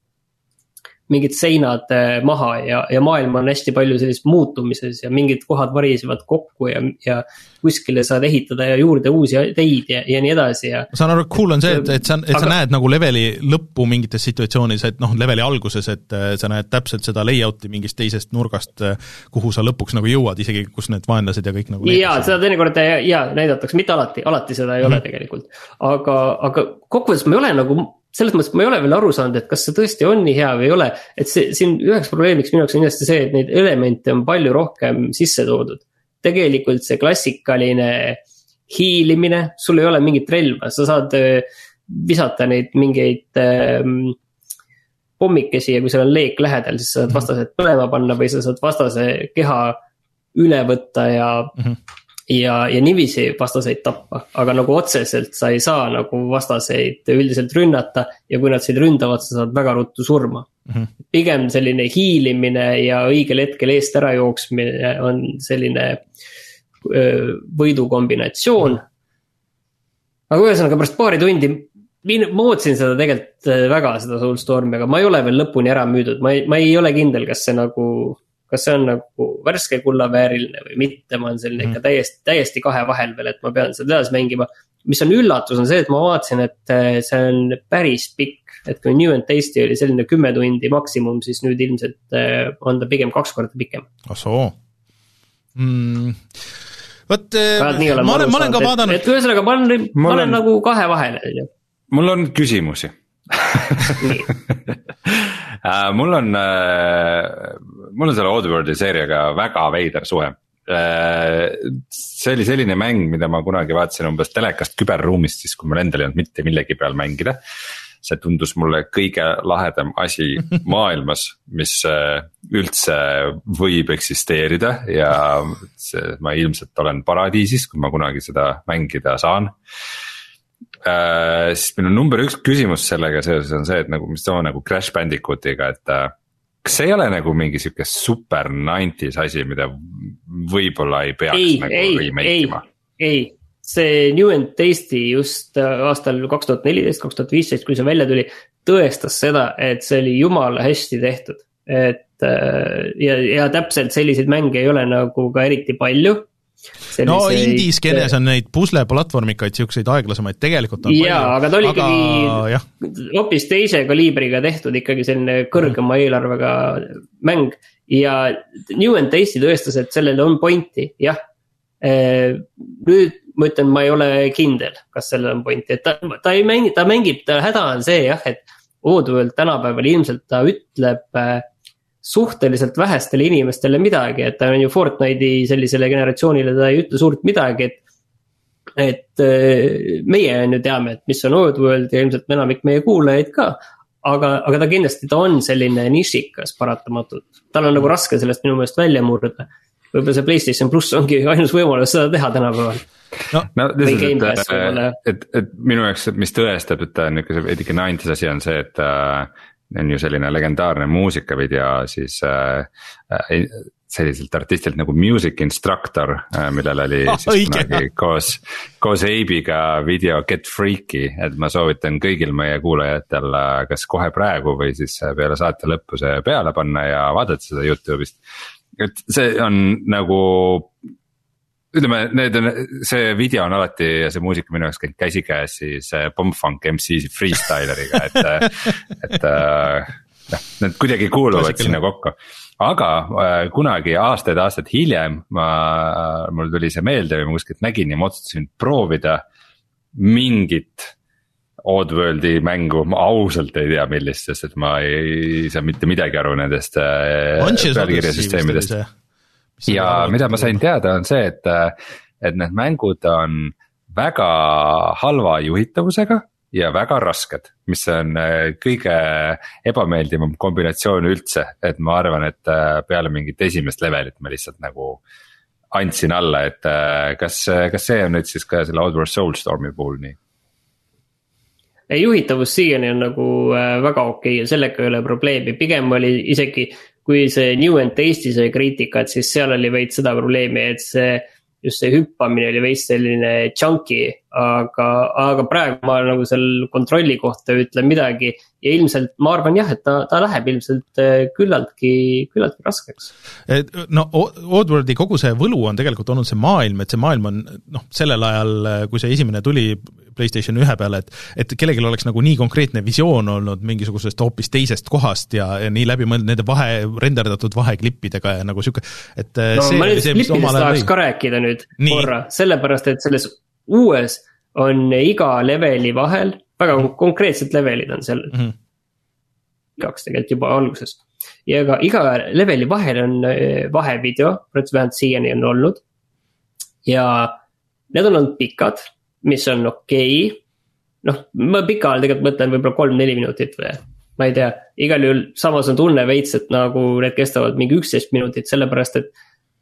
mingid seinad maha ja, ja maailm on hästi palju sellist muutumises ja mingid kohad varisevad kokku ja, ja kuskile saad ehitada ja juurde uusi teid ja, ja nii edasi. Ja, ma saan aru, cool on see, et, et, sa, et aga, sa näed nagu leveli lõppu mingites situatsioonis, et noh, leveli alguses, et sa näed täpselt seda layouti mingist teisest nurgast, kuhu sa lõpuks nagu jõuad, isegi kus need vaenlased ja kõik nagu jaa, seda teinekord ja, näidatakse, mitte alati, alati seda ei mm-hmm. ole tegelikult. Aga, aga kokkuvõttes ma ei ole nagu selles mõttes ma ei ole veel aru saanud, et kas see tõesti on nii hea või ei ole, et see, siin üheks probleemiks minu jaoks on kindlasti see, et neid elemente on palju rohkem sisse toodud. Tegelikult see klassikaline hiilimine, sul ei ole mingit relva, sa saad visata neid mingeid ähm, pommikesi ja kui seal on leek lähedal, siis sa saad vastased põlema panna või sa saad vastase keha üle võtta ja mm-hmm. ja, ja nivisi vastaseid tappa, aga nagu otseselt sa ei saa nagu vastaseid üldiselt rünnata ja kui nad sind ründavad, sa saad väga ruttu surma. Mm-hmm. Pigem selline hiilimine ja õigel hetkel eest ära jooksmine on selline öö, võidukombinatsioon. Aga ühesõnaga pärast paari tundi ma ootsin seda tegelikult väga, seda Soulstormi, aga ma ei ole veel lõpuni ära müüdud, ma ei, ma ei ole kindel, kas see nagu kas see on nagu värske kullavääriline või mitte, ma on selline ikka täiesti, täiesti kahe vahel veel, et ma pean seda edasi mängima. Mis on üllatus on see, et ma vaatasin, et see on päris pikk, et kui New and Tasty oli selline kümme tundi maksimum, siis nüüd ilmselt on ta pigem kaks korda pikem. Asoo. Mm. Võt, ma, ma olen, ma olen ka vaadanud. Et, et ühesõnaga, ma olen, ma olen nagu kahe vahel. Mul on küsimusi. mul on mul on selle Oddworldi seeriaga väga veider suhe. See oli selline mäng, mida ma kunagi vaatasin umbes telekast küberruumist, siis kui mul endal ei olnud mitte millegi peal mängida. see tundus mulle kõige lahedam asi maailmas, mis üldse võib eksisteerida ja see, ma ilmselt olen paradiisis, kui ma kunagi seda mängida saan. Siis minu number üks küsimus sellega seoses on see, et nagu mis too nagu Crash Bandicootiga, et kas see ei ole nagu mingi siuke super nineties asi, mida võib-olla ei peaks ei, nagu remake'ima? Ei, ei, see New and Tasty just aastal kaks tuhat neliteist kaks tuhat viisteist, kui see välja tuli, tõestas seda, et see oli jumala hästi tehtud. Et ja, ja täpselt selliseid mänge ei ole nagu ka eriti palju. Selliseid... No indie-skenes on neid pusle-platvormikaid, siukseid aeglasemaid tegelikult on jaa, palju. Aga ta oli aga... ikkagi hoopis teise kaliibriga tehtud, ikkagi selline kõrgema mm. eelarvega mäng. Ja New and Tasty tõestas, et sellel on pointi, jah. Nüüd ma ütlen, ma ei ole kindel, kas sellel on pointi. Et ta, ta, ei mängi, ta mängib, ta häda on see, jah, et Oddworld tänapäeval ilmselt ta ütleb suhteliselt vähestele inimestele midagi, et ta on ju Fortnite'i sellisele generatsioonile, ta ei ütle suurt midagi, et, et meie on ju teame, et mis on Oddworld ja ilmselt enamik meie kuulajaid ka, aga, aga ta kindlasti ta on selline nišikas paratamatult. Tal on nagu raske sellest minu meelest välja murda. Võib-olla see PlayStation Plus ongi ainus võimalus seda teha tänapäeval. No, no this is, et, et, et, et minu jaoks, mis tõestab, et ta on niisugune edike nineties asi on see, et äh, on ju selline legendaarne muusikavideo siis äh, selliselt artistilt nagu Music Instructor, äh, millel oli oh, siis kunagi koos, koos Abe'iga video Get Freaky, et ma soovitan kõigil meie kuulajatel kas kohe praegu või siis peale saate lõppu see peale panna ja vaadata seda YouTube'ist. Et see on nagu, ütleme, need on, see video on alati ja see muusika minu jaoks käib käsikäes siis Bombfunk M C freestyleriga, et, et noh, need kuidagi kuuluvad Klassikal. Sinna kokku. Aga äh, kunagi aastaid aastaid hiljem ma, mul tuli see meelde või ma kuskilt nägin ja ma otsustasin proovida mingit Oddworldi mängu, ma ausalt ei tea millist, sest et ma ei saa mitte midagi aru nendest pealkirjasüsteemidest. Ja mida ma sain teada on see, et, et need mängud on väga halva juhitavusega ja väga rasked, mis on kõige ebameeldivam kombinatsioon üldse, et ma arvan, et peale mingit esimest levelit ma lihtsalt nagu andsin alla, et kas, kas see on nüüd siis ka selle Oddworld Soulstormi puhul nii? Juhitavus siiani on nagu väga okei ja sellega ei ole probleemi, pigem oli isegi kui see New and Tasty sai kriitikat, siis seal oli veid seda probleemi, et see just see hüppamine oli veits selline chunky, aga, aga praegu ma nagu seal kontrolli kohta ütlen midagi ja ilmselt ma arvan jah, et ta, ta läheb ilmselt küllaltki, küllaltki raskeks. No Oddworldi kogu see võlu on tegelikult olnud see maailm, et see maailm on noh, sellel ajal, kui see esimene tuli PlayStation ühe peale, et, et kellelgi oleks nagu nii konkreetne visioon olnud mingisugusest hoopis teisest kohast ja, ja nii läbi mõelda nende vahe, renderdatud vaheklippidega ja nagu siuke, et no, see, ma nüüd klippidest tahaks ka rääkida nüüd nii. Korra, sellepärast et selles uues on iga leveli vahel, väga mm. konkreetsed levelid on seal mm. igaks tegelikult juba alguses ja ka iga leveli vahel on vahevideo, vähemalt siiani on olnud ja need on olnud pikad, mis on okei, noh, ma pika all tegelikult mõtlen võib-olla kolm-neli minutit või ma ei tea, igal juhul samas on tunne veits, et nagu need kestavad mingi üksteist minutit, sellepärast et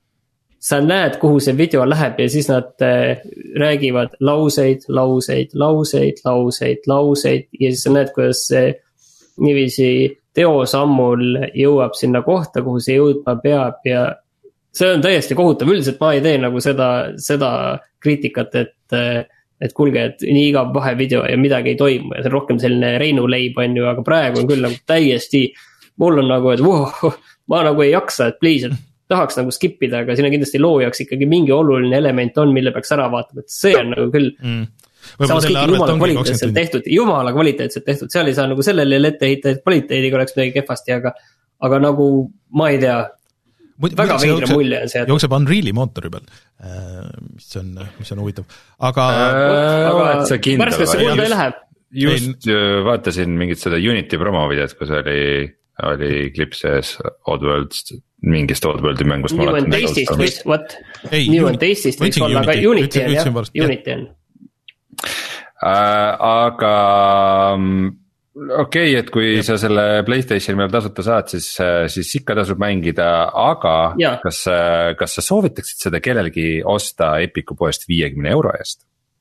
sa näed, kuhu see video läheb ja siis nad äh, räägivad lauseid, lauseid, lauseid, lauseid, lauseid ja siis sa näed, kuidas see niiviisi teosammul jõuab sinna kohta, kuhu see jõudma peab ja see on täiesti kohutav, üldiselt ma ei tee nagu seda, seda kriitikat, et et kuulge, et nii igav vahevideo ja midagi ei toimu ja see on rohkem selline Reinu leib on ju, aga praegu on küll nagu täiesti, mul on nagu, et wow, ma nagu ei jaksa, et please, et tahaks nagu skipida, aga siin on kindlasti loojaks ikkagi mingi oluline element on, mille peaks ära vaatama, et see on nagu küll mm. samas kõik jumala kvaliteetselt tehtud, jumala kvaliteetselt tehtud, seal ei saa nagu sellele ette heita, et kvaliteediga oleks midagi kehvasti, aga, aga nagu ma ei tea, väga veidra mulje on see, et jookseb Unreali mootori peal, mis on, mis on huvitav, aga äh, aga et see kindel või? Just vaatasin mingit seda Unity promovideot, kus oli, oli klipp sees Oddworldst, mingist Oddworldi mängust. New and Tasty'st võis, what? New and Tasty'st võiks olla, aga Unity on jah, Unity on. Aga okei okay,, et kui ja. sa selle PlayStationi peal tasuta saad, siis, siis ikka tasub mängida, aga ja. kas, kas sa soovitaksid seda kellelgi osta Epiku poest viiekümne euro eest?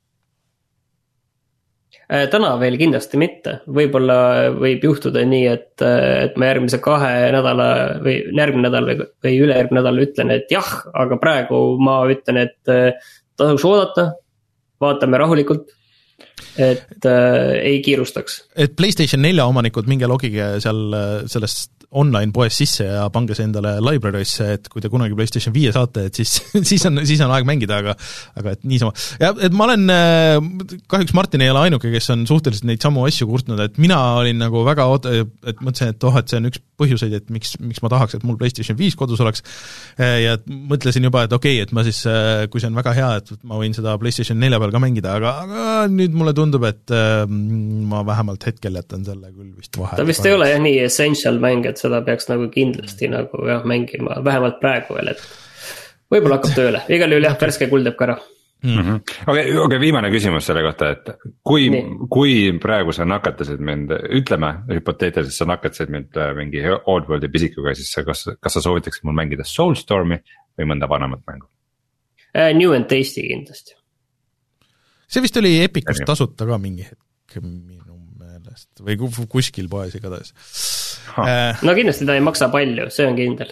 Täna veel kindlasti mitte, võib-olla võib juhtuda nii, et, et ma järgmise kahe nädala või järgmine nädal või, või ülejärgmine nädal ütlen, et jah, aga praegu ma ütlen, et tasuks oodata, vaatame rahulikult, et äh, ei kiirustaks. Et PlayStation nelja omanikud minge logige seal sellest online poes sisse ja pange see endale library'sse, et kui te kunagi PlayStation viie saate, et siis, siis on, siis on aeg mängida, aga, aga et niisama. Ja et ma olen, kahjuks Martin ei ole ainuke, kes on suhteliselt neid samu asju kurtnud, et mina olin nagu väga oot-, et mõtlesin, et oh, et see on üks põhjuseid, et miks, miks ma tahaks, et mul PlayStation viis kodus oleks, ja mõtlesin juba, et okei okay,, et ma siis, kui see on väga hea, et ma võin seda PlayStation nelja peal ka mängida, aga, aga nüüd mulle tundub, et ma vähemalt hetkel jätan selle küll vist vahe. Ta vist ei ole jah nii essential mäng, et seda peaks nagu kindlasti nagu jah mängima, vähemalt praegu veel, et võib-olla hakkab tööle, igal juhul jah, värske kuld jääb ka ära. Mm-hmm. Okay, okay, viimane küsimus selle kohta, et kui, kui praegu sa nakatasid mind, ütleme hüpoteetiliselt sa nakatasid mind mingi Oddworldi pisikuga, siis kas, kas sa soovitaksid mul mängida Soulstormi või mõnda vanemat mängu? Uh, New and Tasty kindlasti. See vist oli Epicust tasuta ka mingi hetk minu meelest või kuskil poes igatahes. Uh, no kindlasti ta ei maksa palju, see on kindel.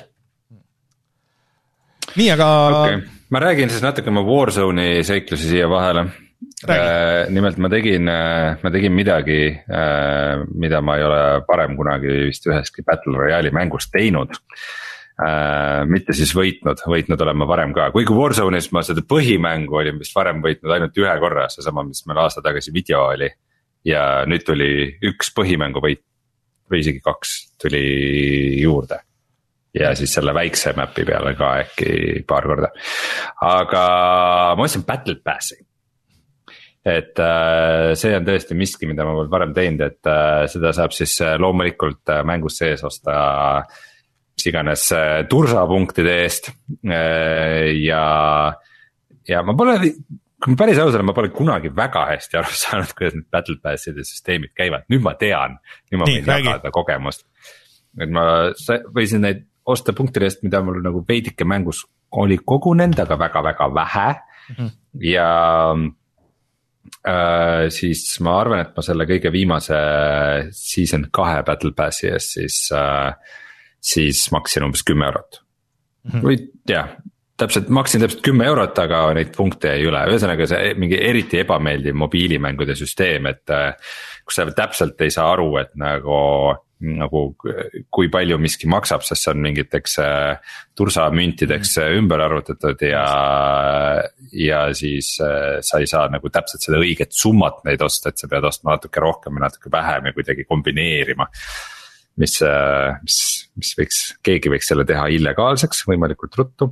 Nii, aga okay. Ma räägin siis natuke oma Warzone'i seiklusi siia vahele. Äh, nimelt ma tegin, ma tegin midagi, äh, mida ma ei ole parem kunagi vist üheski Battle Royale'i mängus teinud. Äh, mitte siis võitnud, võitnud olen ma varem ka. Kuigi Warzone'is ma seda põhimängu olin vist varem võitnud ainult ühe korra, see sama, mis meil aasta tagasi video oli. Ja nüüd tuli üks põhimängu võit või isegi kaks tuli juurde. Ja siis selle väikse mapi peale ka äkki paar korda. Aga ma ostsin Battle Passi. Et äh, see on tõesti miski, mida ma olen varem teinud, et äh, seda saab siis loomulikult mängus sees osta mis iganes äh, tursapunktide eest. Äh, ja, ja ma pole, kui ma päris ausalt, ma pole kunagi väga hästi aru saanud, kuidas need Battle Passide süsteemid käivad. Nüüd ma tean, nüüd ma võin jagada kogemust. Et ma võisin neid osta punktide eest, mida mul nagu veidike mängus oli kogunenud, aga väga-väga vähe. Mm-hmm. Ja äh, siis ma arvan, et ma selle kõige viimase season kahe Battle Passi eest siis, äh, siis maksin umbes kümme eurot. Mm-hmm. Või jah, täpselt, maksin täpselt kümme eurot, aga neid punkte ei üle. Ühesõnaga see mingi eriti ebameeldiv mobiilimängude süsteem, et äh, kus sa täpselt ei saa aru, et nagu nagu kui palju miski maksab, sest see on mingiteks tursamüntideks ümber arvutatud ja, ja siis sa ei saa nagu täpselt seda õiget summat neid osta, et sa pead ostma natuke rohkem ja natuke vähem ja kuidagi kombineerima. Mis, mis, mis võiks, keegi võiks selle teha illegaalseks võimalikult ruttu.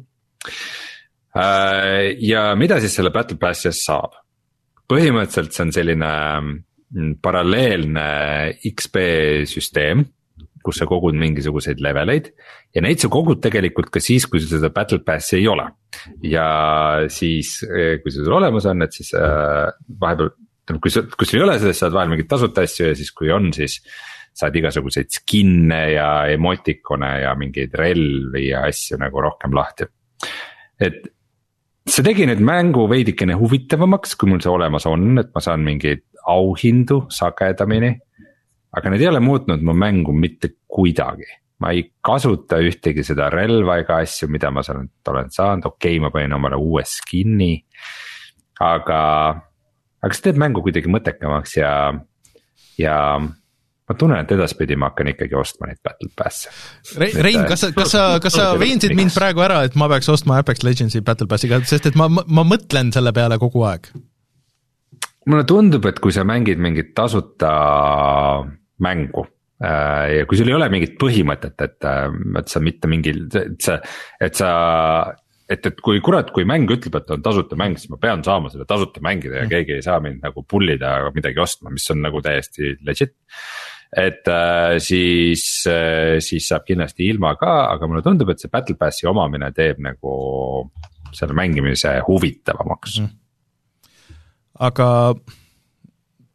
Ja mida siis selle Battle Passis saab? Põhimõtteliselt see on selline paralleelne X P süsteem, kus sa kogud mingisuguseid leveleid ja neid sa kogud tegelikult ka siis, kui seda Battle Passi ei ole. Ja siis, kui see sul olemas on, et siis äh, vahepeal, kui sul, kui sul ei ole seda, saad vahel mingit tasuta asju ja siis kui on, siis saad igasuguseid skinne ja emotikone ja mingeid relvi ja asju nagu rohkem lahti. Et see tegi nüüd mängu veidikene huvitavamaks, kui mul see olemas on, et ma saan mingeid auhindu sagedamini, aga need ei ole muutnud mu mängu mitte kuidagi. Ma ei kasuta ühtegi seda relva ega asju, mida ma olen, olen saanud, okei okay,, ma panin omale uue skinni, aga, aga see teeb mängu kuidagi mõttekamaks ja, ja ma tunnen, et edaspidi ma hakkan ikkagi ostma neid Battle Pass'e. Rein, kas sa, kas sa, kas sa veensid mind praegu ära, et ma peaks ostma Apex Legendsi Battle Passiga, sest et ma, ma mõtlen selle peale kogu aeg? Mulle tundub, et kui sa mängid mingit tasuta mängu ja kui sul ei ole mingit põhimõtet, et, et sa mitte mingi, et sa, et sa, et, et kui kurat, kui mäng ütleb, et on tasuta mäng, siis ma pean saama selle tasuta mängida ja keegi ei saa mind nagu pullida midagi ostma, mis on nagu täiesti legit. Et siis, siis saab kindlasti ilma ka, aga mulle tundub, et see Battle Passi omamine teeb nagu selle mängimise huvitavamaks. Mm. Aga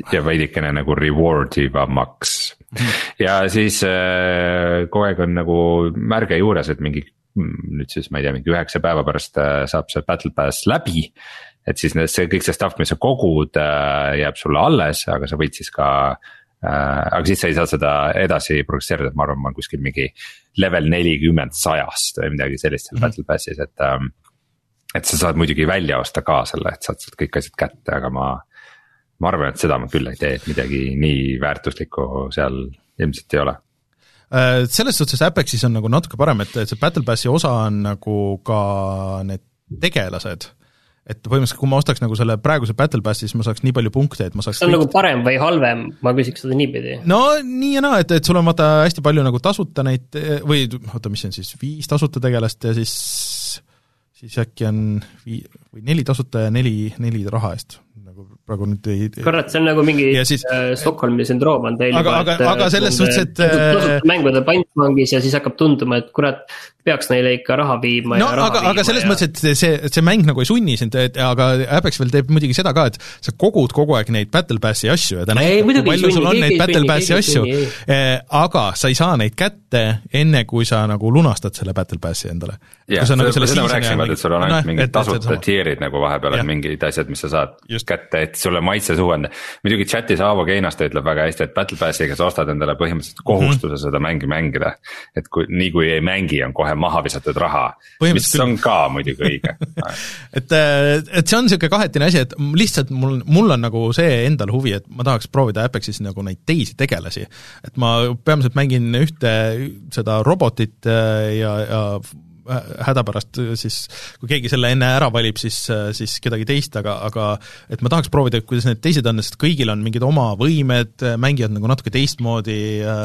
ja veidikene nagu rewardivamaks. ja siis äh, kogu aeg on nagu märge juures, et mingi nüüd siis ma ei tea, mingi üheksa päeva pärast äh, saab see Battle Pass läbi. Et siis see kõik see stuff, mis sa kogud äh, jääb sulle alles, aga sa võid siis ka äh, aga siis sa ei saa seda edasi progresseerida, et ma arvan, ma olen kuskil mingi level nelikümmend sajast või midagi sellist seal mm-hmm. Battle Passis, et ähm, et sa saad muidugi välja osta ka selle, et saad sealt kõik asjad kätte, aga ma ma arvan, et seda ma küll ei tee, et midagi nii väärtuslikku seal ilmselt ei ole. Selles suhtes Apexis on nagu natuke parem, et see Battle Passi osa on nagu ka need tegelased, et põhimõtteliselt kui ma ostaks nagu selle praeguse Battle Passi, siis ma saaks nii palju punkte, et ma saaks see on kõik... nagu parem või halvem, ma küsiks seda niipidi. No nii ja naa, et, et sul on vaata hästi palju nagu tasuta neid, või oota, mis on siis, viis tasuta tegelast ja siis siis äkki on vii, või neli tasuta ja neli, neli raha eest. Nagu praegu nüüd ei... Korrat, see on nagu mingi siis, äh, Stockholmi syndroom on teil. Aga, juba, aga, aga selles suhtes, et... Tasuta mängude pantvangis ja siis hakkab tunduma, et kurat, peaks neile ikka raha viima no, ja raha aga, viima. Aga selles ja... mõttes, et see, see mäng nagu ei sunni sind, et, aga Apex veel teeb muidugi seda ka, et sa kogud kogu aeg neid Battle Passi asju ja ta näitab, kui palju sul on neid Battle Passi asju, aga sa ei saa neid kätte enne, kui sa nagu lunastad selle Battle Passi endale. jah, seda nagu ma rääksin, et sul on ainult mingid tasuta tierid nagu vahepeal on mingid asjad, mis sa saad just kätte, et sulle maitse suhenda. Muidugi chatis Aavo Keinasta ütleb väga hästi, et Battle Passiga sa ostad endale põhimõtteliselt kohustuse mm-hmm. seda mängi mängida, et kui, nii kui ei mängi, on kohe maha visatud raha, mis on ka muidugi õige. et, et see on niisugune kahetine asi, et lihtsalt mul, mul on nagu see endal huvi, et ma tahaks proovida Apexis nagu neid teisi tegelasi, et ma peamiselt mängin ühte seda robotit ja, ja hädapärast siis, kui keegi selle enne ära valib, siis, siis kedagi teist, aga, aga et ma tahaks proovida, kuidas need teised on, sest kõigil on mingid oma võimed, mängijad nagu natuke teistmoodi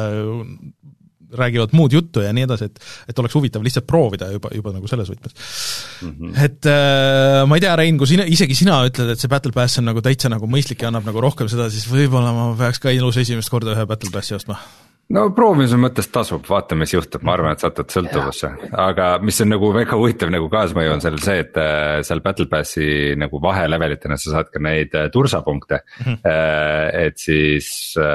räägivad muud juttu ja nii edasi, et, et oleks huvitav lihtsalt proovida juba, juba nagu selles võtmes. Mm-hmm. Et äh, ma ei tea, Rein, kui sina, isegi sina ütled, et see Battle Pass on nagu täitsa nagu mõistlik ja annab nagu rohkem seda, siis võib-olla ma peaks ka ilus esimest korda ühe Battle Passi ostma. No proovimise mõttes tasub, vaata, mis juhtub, ma arvan, et satud sõltuvusse, aga mis on nagu väga huvitav nagu kaasmõju on seal see, et seal Battle Passi nagu vahelevelitena sa saad ka neid tursapunkte, mm-hmm. et siis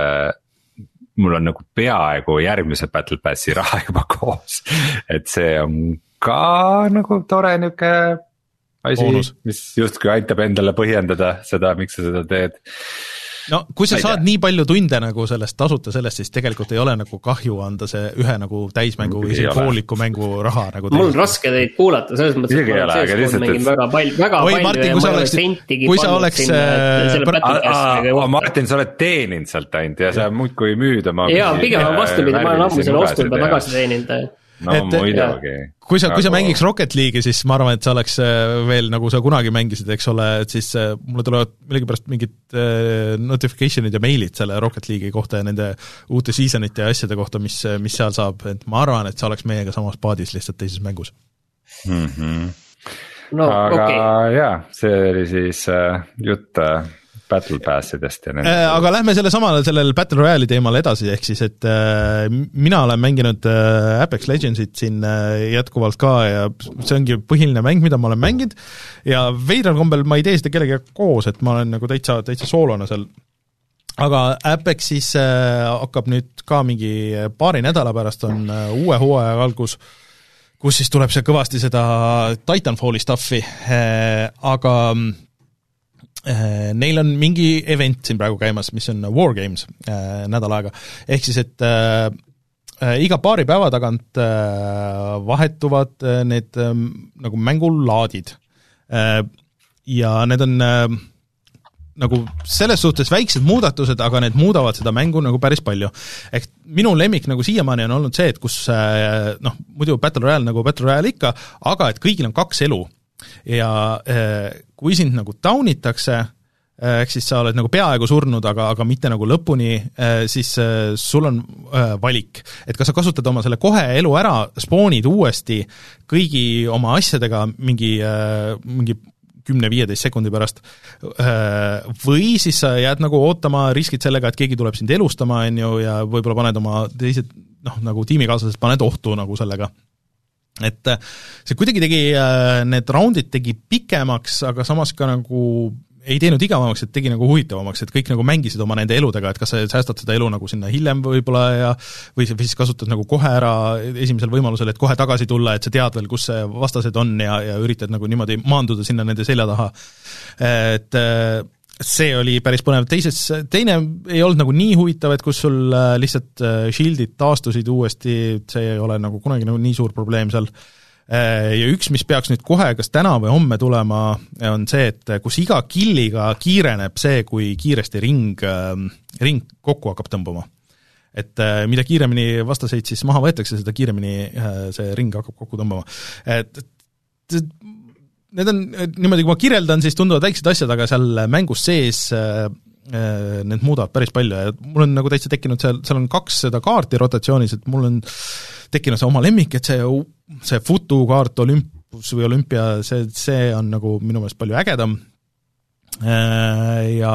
mul on nagu peaaegu järgmise Battle Passi raha juba koos, et see on ka nagu tore niuke asi, Bonus. Mis justkui aitab endale põhjendada seda, miks sa seda teed. No kui sa saad nii palju tunde nagu sellest tasuta sellest, siis tegelikult ei ole nagu kahju anda see ühe nagu täismängu või see pooliku mängu raha nagu mul on raske teid kuulata, selles mõttes, et ma olen sees mängin väga palju, väga Oi, palju Martin, ja ma olen sentigi pannud sinna, et selle Battle Passiga kohta. Martin, sa oled teeninud sealt ainult ja sa muudkui müüd oma... Jaa, pigem on vastupidi, ma olen ammu selle ostud ja tagasi teeninud. No muidugi. Kui sa, kui sa mängiks Rocket League'i, siis ma arvan, et sa oleks veel, nagu sa kunagi mängisid, eks ole, et siis mulle tulevad millegipärast mingid notificationid ja mailid selle Rocket League'i kohta ja nende uute seasonite ja asjade kohta, mis, mis seal saab, et ma arvan, et sa oleks meiega samas paadis lihtsalt teises mängus. Mm-hmm. No, aga okay. jaa, see oli siis uh, jutt uh, Battle Passidest ja nende... Aga lähme selle samal, sellel Battle Royale'i teemal edasi, ehk siis, et äh, mina olen mänginud äh, Apex Legendsit siin äh, jätkuvalt ka ja see ongi põhiline mäng, mida ma olen mänginud ja veidral kombel ma ei tee seda kellega koos, et ma olen nagu täitsa, täitsa soolona seal. Aga Apexis äh, hakkab nüüd ka mingi paari nädala pärast on äh, uue hooaja algus, kus siis tuleb see kõvasti seda Titanfalli stuffi, äh, aga neil on mingi event siin praegu käimas, mis on Wargames äh, nädal aega, ehk siis, et äh, iga paari päeva tagant äh, vahetuvad äh, need äh, nagu mängulaadid äh, ja need on äh, nagu selles suhtes väiksed muudatused, aga need muudavad seda mängu nagu päris palju. Ehk minu lemmik nagu siiamaani on olnud see, et kus äh, noh, muidu Battle Royale nagu Battle Royale ikka, aga et kõigil on kaks elu ja äh, kui sind nagu taunitakse, äh, ehk siis sa oled nagu peaaegu surnud, aga, aga mitte nagu lõpuni, äh, siis äh, sul on äh, valik, et kas sa kasutad oma selle kohe elu ära, spoonid uuesti kõigi oma asjadega mingi, äh, mingi kümne-viieteist sekundi pärast, äh, või siis sa jääd nagu ootama, riskid sellega, et keegi tuleb sind elustama, on ju, ja võib-olla paned oma teised, noh, nagu tiimikaaslased paned ohtu nagu sellega. Et see kuidagi tegi, need raundid tegi pikemaks, aga samas ka nagu ei teinud igavamaks, et tegi nagu huvitavamaks, et kõik nagu mängisid oma nende eludega, et kas sa säästad seda elu nagu sinna hiljem võib-olla ja või siis kasutad nagu kohe ära esimesel võimalusel, et kohe tagasi tulla, et sa tead veel, kus see vastased on ja, ja üritad nagu niimoodi maanduda sinna nende selja taha. Et see oli päris põnev, teises, teine ei olnud nagu nii huvitav, et kus sul lihtsalt shieldid taastusid uuesti, see ei ole nagu kunagi nagu nii suur probleem seal. Ja üks, mis peaks nüüd kohe kas täna või homme tulema, on see, et kus iga killiga kiireneb see, kui kiiresti ring, ring kokku hakkab tõmbama. Et mida kiiremini vastaseid siis maha võetakse, seda kiiremini see ring hakkab kokku tõmbama. Et, et need on, niimoodi kui ma kirjeldan, siis tunduvad väiksed asjad, aga seal mängus sees need muudavad päris palju ja mul on nagu täitsa tekkinud seal, seal on kaks seda kaarti rotatsioonis, et mul on tekkinud see oma lemmik, et see, see futukaart Olympus või Olympia, see, see on nagu minu meelest palju ägedam ja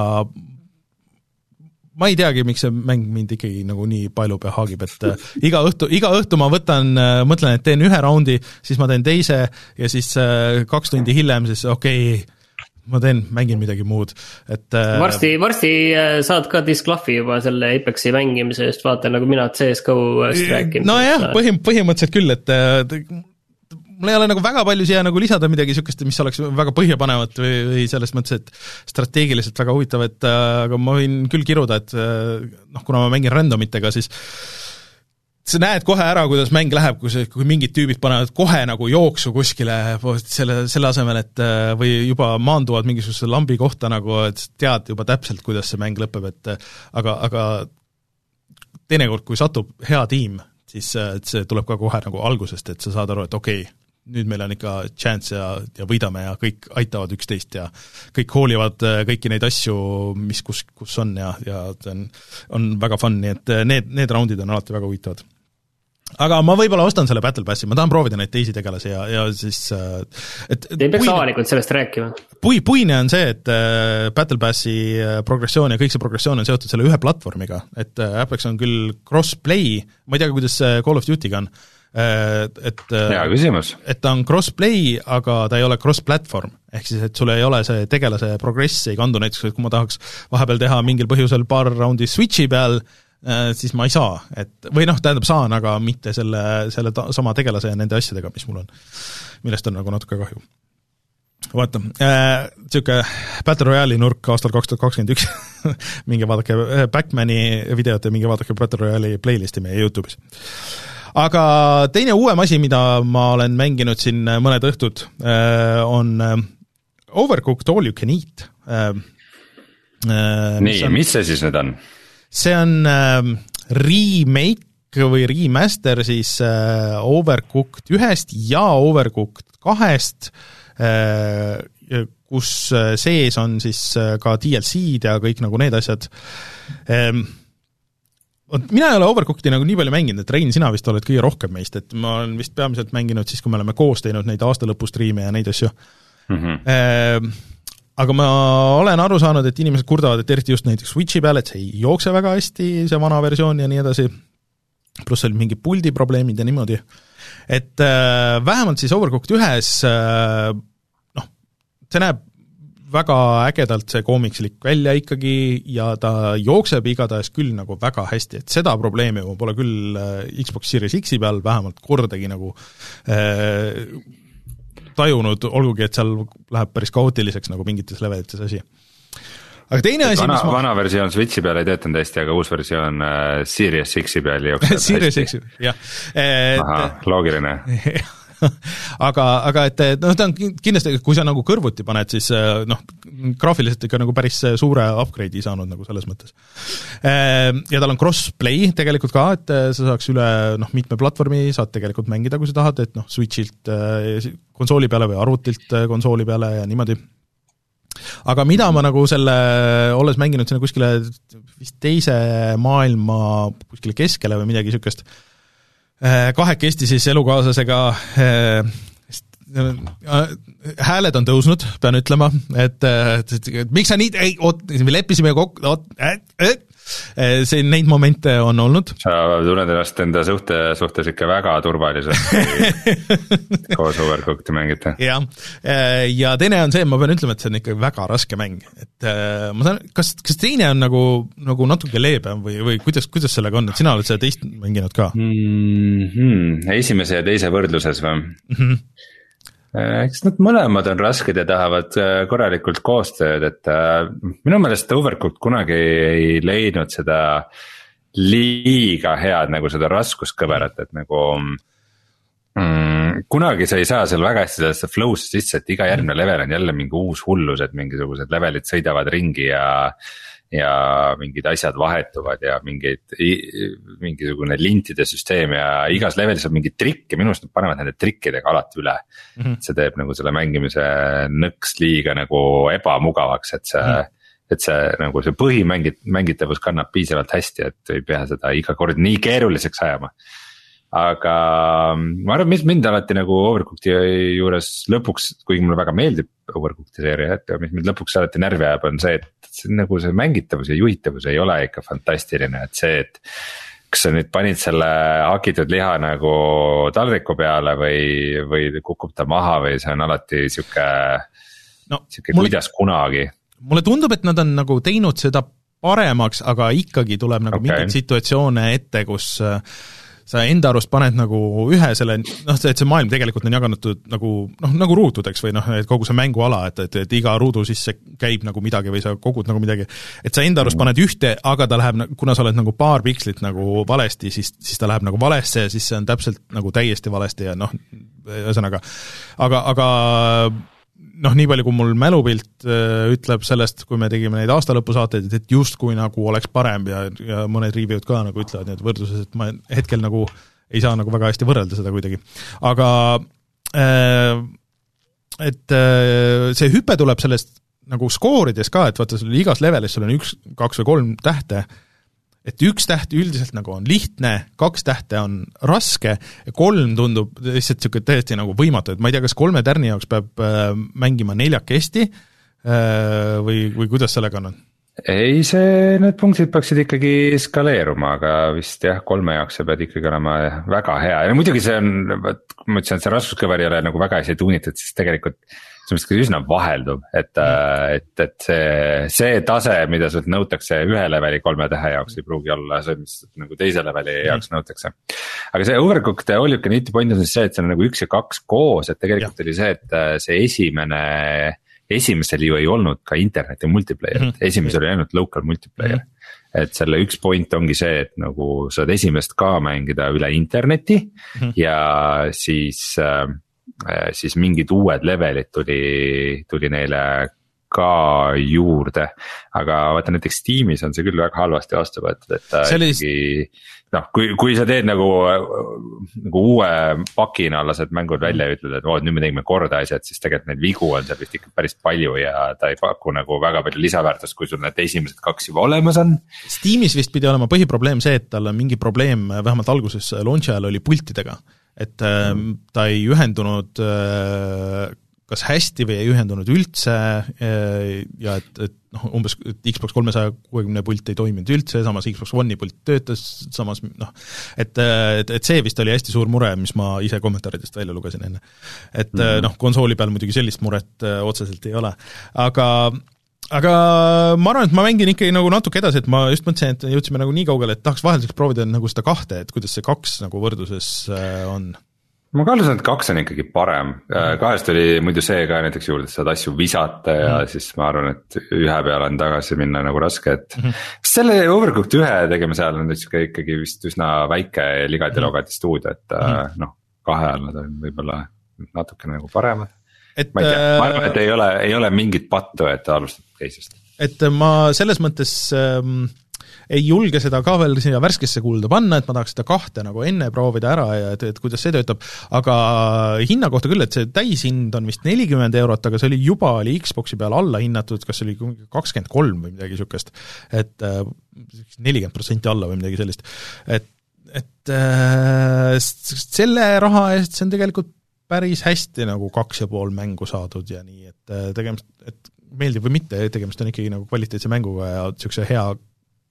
ma ei teagi, miks see mäng mind ikkagi nagu nii palju pea haagib, et iga õhtu, iga õhtu ma võtan, mõtlen, et teen ühe raundi, siis ma teen teise ja siis kaks tundi hiljem, siis okei okay, ma teen, mängin midagi muud, et varsti, varsti saad ka disklahvi juba selle Apexi mängimise just, vaata nagu mina C S G O-st rääkinud. No jah, põhim, põhimõtteliselt küll, et mul ei ole nagu väga palju siia nagu lisada midagi niisugust, mis oleks väga põhjapanevat või, või selles mõttes, et strateegiliselt väga huvitav, et aga ma võin küll kiruda, et noh, kuna ma mängin randomitega, siis sa näed kohe ära, kuidas mäng läheb, kui, see, kui mingid tüübid panevad kohe nagu jooksu kuskile selle, selle asemel, et või juba maanduvad mingisuguse lambi kohta nagu, et tead juba täpselt, kuidas see mäng lõpeb, et aga, aga teinekord, kui satub hea tiim, siis see tuleb ka kohe nagu algusest, et sa saad aru, et okei, okay, nüüd meil on ikka chance ja, ja võidame ja kõik aitavad üksteist ja kõik hoolivad kõiki neid asju, mis kus, kus on ja, ja see on, on väga fun, nii et need, need raundid on alati väga huvitavad. Aga ma võib-olla ostan selle Battle Passi, ma tahan proovida neid teisi tegelasi ja, ja siis et, Te ei peaks avalikult sellest rääkima. Pui, puine on see, et Battle Passi progressioon ja kõik see progressioon on seotud selle ühe platvormiga, et Apex on küll cross-play, ma ei tea, kuidas Call of Duty'ga on, et, hea küsimus. Et ta on cross-play, aga ta ei ole cross-platvorm, ehk siis, et sul ei ole see tegelase progress, ei kandu näiteks, et kui ma tahaks vahepeal teha mingil põhjusel paar raundi Switchi peal, siis ma ei saa, et või noh, tähendab saan, aga mitte selle, selle ta, sama tegelase ja nende asjadega, mis mul on, millest on nagu natuke kahju. Vaata, äh, siuke Battle Royale'i nurk aastal kaks tuhat kakskümmend üks, minge vaadake Backmani videot ja minge vaadake Battle Royale'i playlisti meie YouTube'is. Aga teine uuem asi, mida ma olen mänginud siin mõned õhtud, äh, on Overcooked All You Can Eat. Äh, äh, Nii, on, mis see siis nüüd on? See on äh, remake või remaster siis äh, Overcooked ühest ja Overcooked kahest, äh, kus sees on siis ka D L C-d ja kõik nagu need asjad. Ähm, mina ei ole Overcooked'i nagu nii palju mänginud, et Rein, sina vist oled kõige rohkem meist, et ma olen vist peamiselt mänginud siis, kui me oleme koos teinud neid aastalõpustriime ja neid asju. Mm-hmm. Ähm, aga ma olen aru saanud, et inimesed kurdavad, et eriti just näiteks Switchi peal, et see ei jookse väga hästi, see vana versioon ja nii edasi, pluss oli mingi puldi probleemid ja niimoodi. Et äh, vähemalt siis Overcooked ühes, äh, noh, see näeb väga ägedalt see koomikslik välja ikkagi ja ta jookseb igatahes küll nagu väga hästi, et seda probleemi ma pole küll Xbox Series X-i peal vähemalt kordagi nagu äh, tajunud, olgugi, et seal läheb päris kaootiliseks nagu mingites levelites asi. Aga teine asi, vana, ma... vana versioon Switchi peal ei töötanud hästi, aga uus versioon uh, Series X-i peal jookseb Series X-i, jah. Et... Aha, loogiline. aga, aga et noh, ta on kindlasti, kui sa nagu kõrvuti paned, siis noh, graafiliselt ikka nagu päris suure upgrade'i saanud nagu selles mõttes. Ja tal on crossplay tegelikult ka, et sa saaks üle noh, mitme platvormi saad tegelikult mängida, kui sa tahad, et noh, Switchilt konsooli peale või arvutilt konsooli peale ja niimoodi. Aga mida ma nagu selle, olles mänginud sinna kuskile vist teise maailma kuskile keskele või midagi niisugust, kahekesti siis elukaaslasega hääled on tõusnud, pean ütlema, et, et, et, et miks sa nii, ei, oot, me leppisime kokku, oot, et, et, see, neid momente on olnud. Sa tunned ennast enda suhte, suhtes ikka väga turvaliselt koos Overcooked'i mängite. jah, ja teine on see, ma pean ütlema, et see on ikka väga raske mäng, et ma saan, kas, kas teine on nagu, nagu natuke leebem või, või kuidas, kuidas sellega on, et sina oled seda teist mänginud ka? Mm-hmm. Esimese ja teise võrdluses või? Mm-hmm. Eks nad mõlemad on rasked ja tahavad korralikult koostööd, et minu meelest Overcooked kunagi ei leidnud seda liiga head nagu seda raskuskõverat, et nagu mm, kunagi sa ei saa seal väga hästi sellesse flow'sse sisse, et iga järgmine level on jälle mingi uus hullus, et mingisugused levelid sõidavad ringi ja ja mingid asjad vahetuvad ja mingeid, mingisugune lintide süsteem ja igas levelis on mingi trikk ja minu arust nad panevad nende trikkidega alati üle mm. -hmm. see teeb nagu selle mängimise nõks liiga nagu ebamugavaks, et see mm, -hmm. et see nagu see põhimängit-, mängitavus kannab piisavalt hästi, et ei pea seda iga kord nii keeruliseks ajama. Aga ma arvan, mis mind alati nagu Overcooked'i juures lõpuks, kuigi mulle väga meeldib Overcooked'i seeria, et mis mind lõpuks alati närvi ajab, on see, et see, nagu see mängitavus ja juhitavus ei ole ikka fantastiline, et see, et kas sa nüüd panid selle hakitud liha nagu taldriku peale või, või kukub ta maha või see on alati siuke, no, siuke mulle, kuidas kunagi. Mulle tundub, et nad on nagu teinud seda paremaks, aga ikkagi tuleb nagu okay. mingeid situatsioone ette, kus sa enda arust paned nagu ühe selle, noh, et see maailm tegelikult on jagatud nagu, noh, nagu ruutudeks või noh, et kogu see mänguala, et, et, et iga ruudu sisse käib nagu midagi või sa kogud nagu midagi, et sa enda arust paned ühte, aga ta läheb, kuna sa oled nagu paar pikslit nagu valesti, siis, siis ta läheb nagu valesse ja siis see on täpselt nagu täiesti valesti ja noh, ühesõnaga, aga, aga noh, nii palju, kui mul mälupilt äh, ütleb sellest, kui me tegime neid aastalõpusaateid, et just kui nagu oleks parem ja, ja mõned review'd ka nagu ütlevad need võrdluses, et ma hetkel nagu ei saa nagu väga hästi võrrelda seda kuidagi. Aga äh, et äh, see hüpe tuleb sellest nagu skoorides ka, et vaata, sul igas levelis sul on üks, kaks või kolm tähte, et üks täht üldiselt nagu on lihtne, kaks tähte on raske ja kolm tundub lihtsalt siuke täiesti nagu võimatu, et ma ei tea, kas kolme tärni jaoks peab äh, mängima neljakesti äh, või, või kuidas sellega on? Ei, see, need punktid peaksid ikkagi skaleeruma, aga vist jah, kolme jaoks sa pead ikkagi olema väga hea ja muidugi see on, ma ütlesin, et see raskuskõver ei ole nagu väga hästi tuunitud, siis tegelikult see üsna vaheldub, et mm., et, et see, see tase, mida sult nõutakse ühe leveli kolme tähe jaoks ei pruugi olla see, mis nagu teise leveli jaoks mm. nõutakse. Aga see Overcooked all you can eat point on siis see, et see on nagu üks ja kaks koos, et tegelikult ja. Oli see, et see esimene, esimesel ju ei olnud ka interneti multiplayer mm., esimesel oli ainult local multiplayer mm.. et selle üks point ongi see, et nagu saad esimest ka mängida üle interneti mm. ja siis siis mingid uued levelid tuli, tuli neile ka juurde, aga vaata näiteks Steamis on see küll väga halvasti vastu võetud, et ta oli... ikkagi noh, kui, kui sa teed nagu, nagu uue pakina lased mängud välja ja ütled, et oo, nüüd me tegime korda asjad, siis tegelikult neid vigu on seal vist ikka päris palju ja ta ei paku nagu väga palju lisaväärtust, kui sul need esimesed kaks juba olemas on. Steamis vist pidi olema põhiprobleem see, et tal on mingi probleem, vähemalt alguses launch ajal oli pultidega. Et mm. ta ei ühendunud kas hästi või ei ühendunud üldse ja et, et noh, umbes et Xbox kolmesaja kuuekümne pult ei toiminud üldse, samas Xbox One'i pult töötas, samas noh, et, et, et see vist oli hästi suur mure, mis ma ise kommentaaridest välja lugesin enne. Et mm. noh, konsooli peal muidugi sellist muret otseselt ei ole, aga aga ma arvan, et ma mängin ikkagi nagu natuke edasi, et ma just mõtlesin, et jõudsime nagu nii kaugele, et tahaks vahelduseks proovida nagu seda kahte, et kuidas see kaks nagu võrdluses on. Ma kaallusin, et kaks on ikkagi parem, kahest oli muidu see ka näiteks juurde, et saad asju visata ja mm. siis ma arvan, et ühe peale on tagasi minna nagu raske, et mm -hmm. selle Overcooked ühe tegemise ajal on ikkagi vist üsna väike ligadi-logadi stuudio, et mm -hmm. noh, kahe all nad on võib-olla natuke nagu paremad. Et, ma ei tea, ma arvan, et ei ole, ei ole mingit pattu, et alustab teisest. Et ma selles mõttes ähm, ei julge seda ka veel siia värskesse kuulda panna, et ma tahaks seda kahte nagu enne proovida ära ja et, et kuidas see töötab, aga hinna kohta küll, et see täishind on vist nelikümmend eurot, aga see oli juba oli Xboxi peal alla hinnatud, kas oli kakskümmend kolm või midagi sükest, et äh, nelikümmend protsenti alla või midagi sellist, et, et äh, selle raha eest see on tegelikult päris hästi nagu kaks ja pool mängu saadud ja nii, et tegemist, et meeldib või mitte, tegemist on ikkagi nagu kvaliteetse mänguga ja niisuguse hea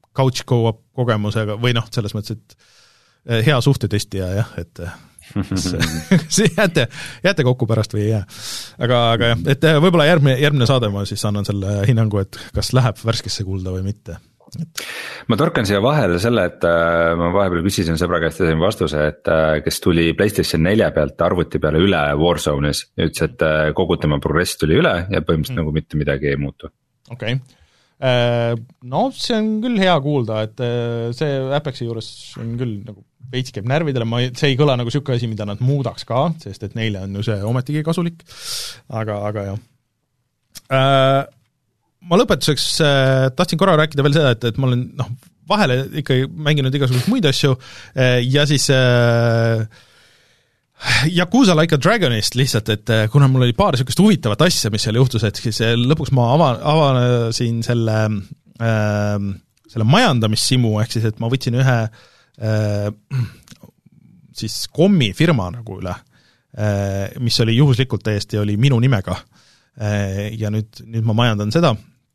couch co-op kogemusega või noh, selles mõttes, et hea suhtetestija jah, et kas jääte, jääte kokku pärast või ei jää. Aga, aga jah, et võib-olla järgmine, järgmine saade ma siis annan selle hinnangu, et kas läheb värskesse kulda või mitte. Et... ma torkan siia vahele selle, et äh, ma vahepeal küsisin sõbra käest ja sain vastuse, et äh, kes tuli PlayStation nelja pealt arvuti peale üle Warzone'is ja ütles, et äh, kogu tema progress tuli üle ja põhimõtteliselt mm. nagu mitte midagi ei muutu. Okei okay. No see on küll hea kuulda, et see Apexi juures on küll nagu veits käib närvidele, ma, see ei kõla nagu siuke asi, mida nad muudaks ka, sest et neile on ju see ometigi kasulik, aga, aga jah äh, ma lõpetuseks äh, tahtsin korra rääkida veel seda, et, et ma olen noh, vahele ikkagi mänginud igasuguseid muid asju äh, ja siis äh, Yakuza Like a Dragonist lihtsalt, et äh, kuna mul oli paar niisugust huvitavat asja, mis seal juhtus, et siis äh, lõpuks ma ava, avasin selle äh, selle majandamissimu, ehk siis, et ma võtsin ühe äh, siis kommi firma nagu üle äh,, mis oli juhuslikult täiesti, oli minu nimega ja nüüd, nüüd ma majandan seda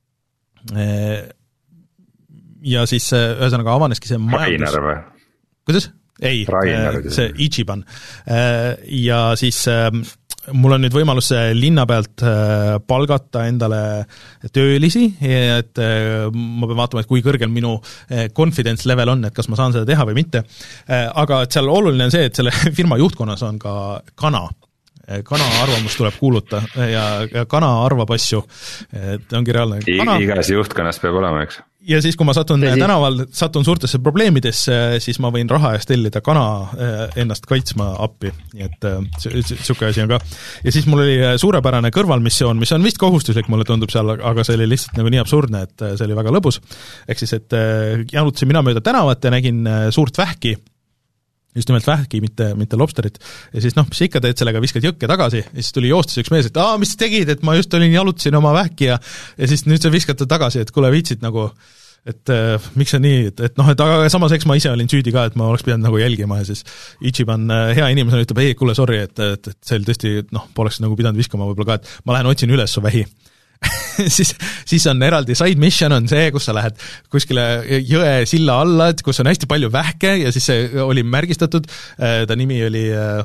ja siis ühesõnaga avaneski see majandus... Rainer või? Kuidas? Ei, Rainer, see Ichiban ja siis mul on nüüd võimalus linna pealt palgata endale töölisi, et ma pean vaatama, et kui kõrgel minu confidence level on, et kas ma saan seda teha või mitte, aga et seal oluline on see, et selle firma juhtkonnas on ka kana kana arvamus tuleb kuuluta ja, ja kana arvab asju, et ongi reaalne kana. Igas juhtkonnas peab olema, eks? Ja siis, kui ma satun Teisi. tänaval, satun suurtesse probleemidesse, siis ma võin raha eest tellida kana ennast kaitsma appi, nii et siuke asi on ka. Ja siis mul oli suurepärane kõrvalmissioon, mis on vist kohustuslik, mulle tundub seal, aga see oli lihtsalt nagu nii absurdne, et see oli väga lõbus. Ehk siis, et jalutasin mina mööda tänavat ja nägin suurt vähki, just nimelt vähki, mitte, mitte lobsterit, ja siis noh, mis ikka teed sellega, viskad jõkke tagasi, ja siis tuli joostes üks mees, et aa, mis tegid, et ma just olin, jalutasin oma vähki ja ja siis nüüd sa viskad ta tagasi, et kuule, viitsid nagu, et äh, miks see nii, et, et noh, et aga samas eks ma ise olin süüdi ka, et ma oleks pidanud nagu jälgima ja siis Ichiban äh, hea inimesena ütleb, ei, kuule, sorry, et, et, et see oli tõesti, noh, poleks nagu pidanud viskama võib-olla ka, et ma lähen otsin üles su vähi. siis, siis on eraldi side mission on see, kus sa lähed kuskile jõe silla alla, et kus on hästi palju vähke ja siis see oli märgistatud, ta nimi oli äh,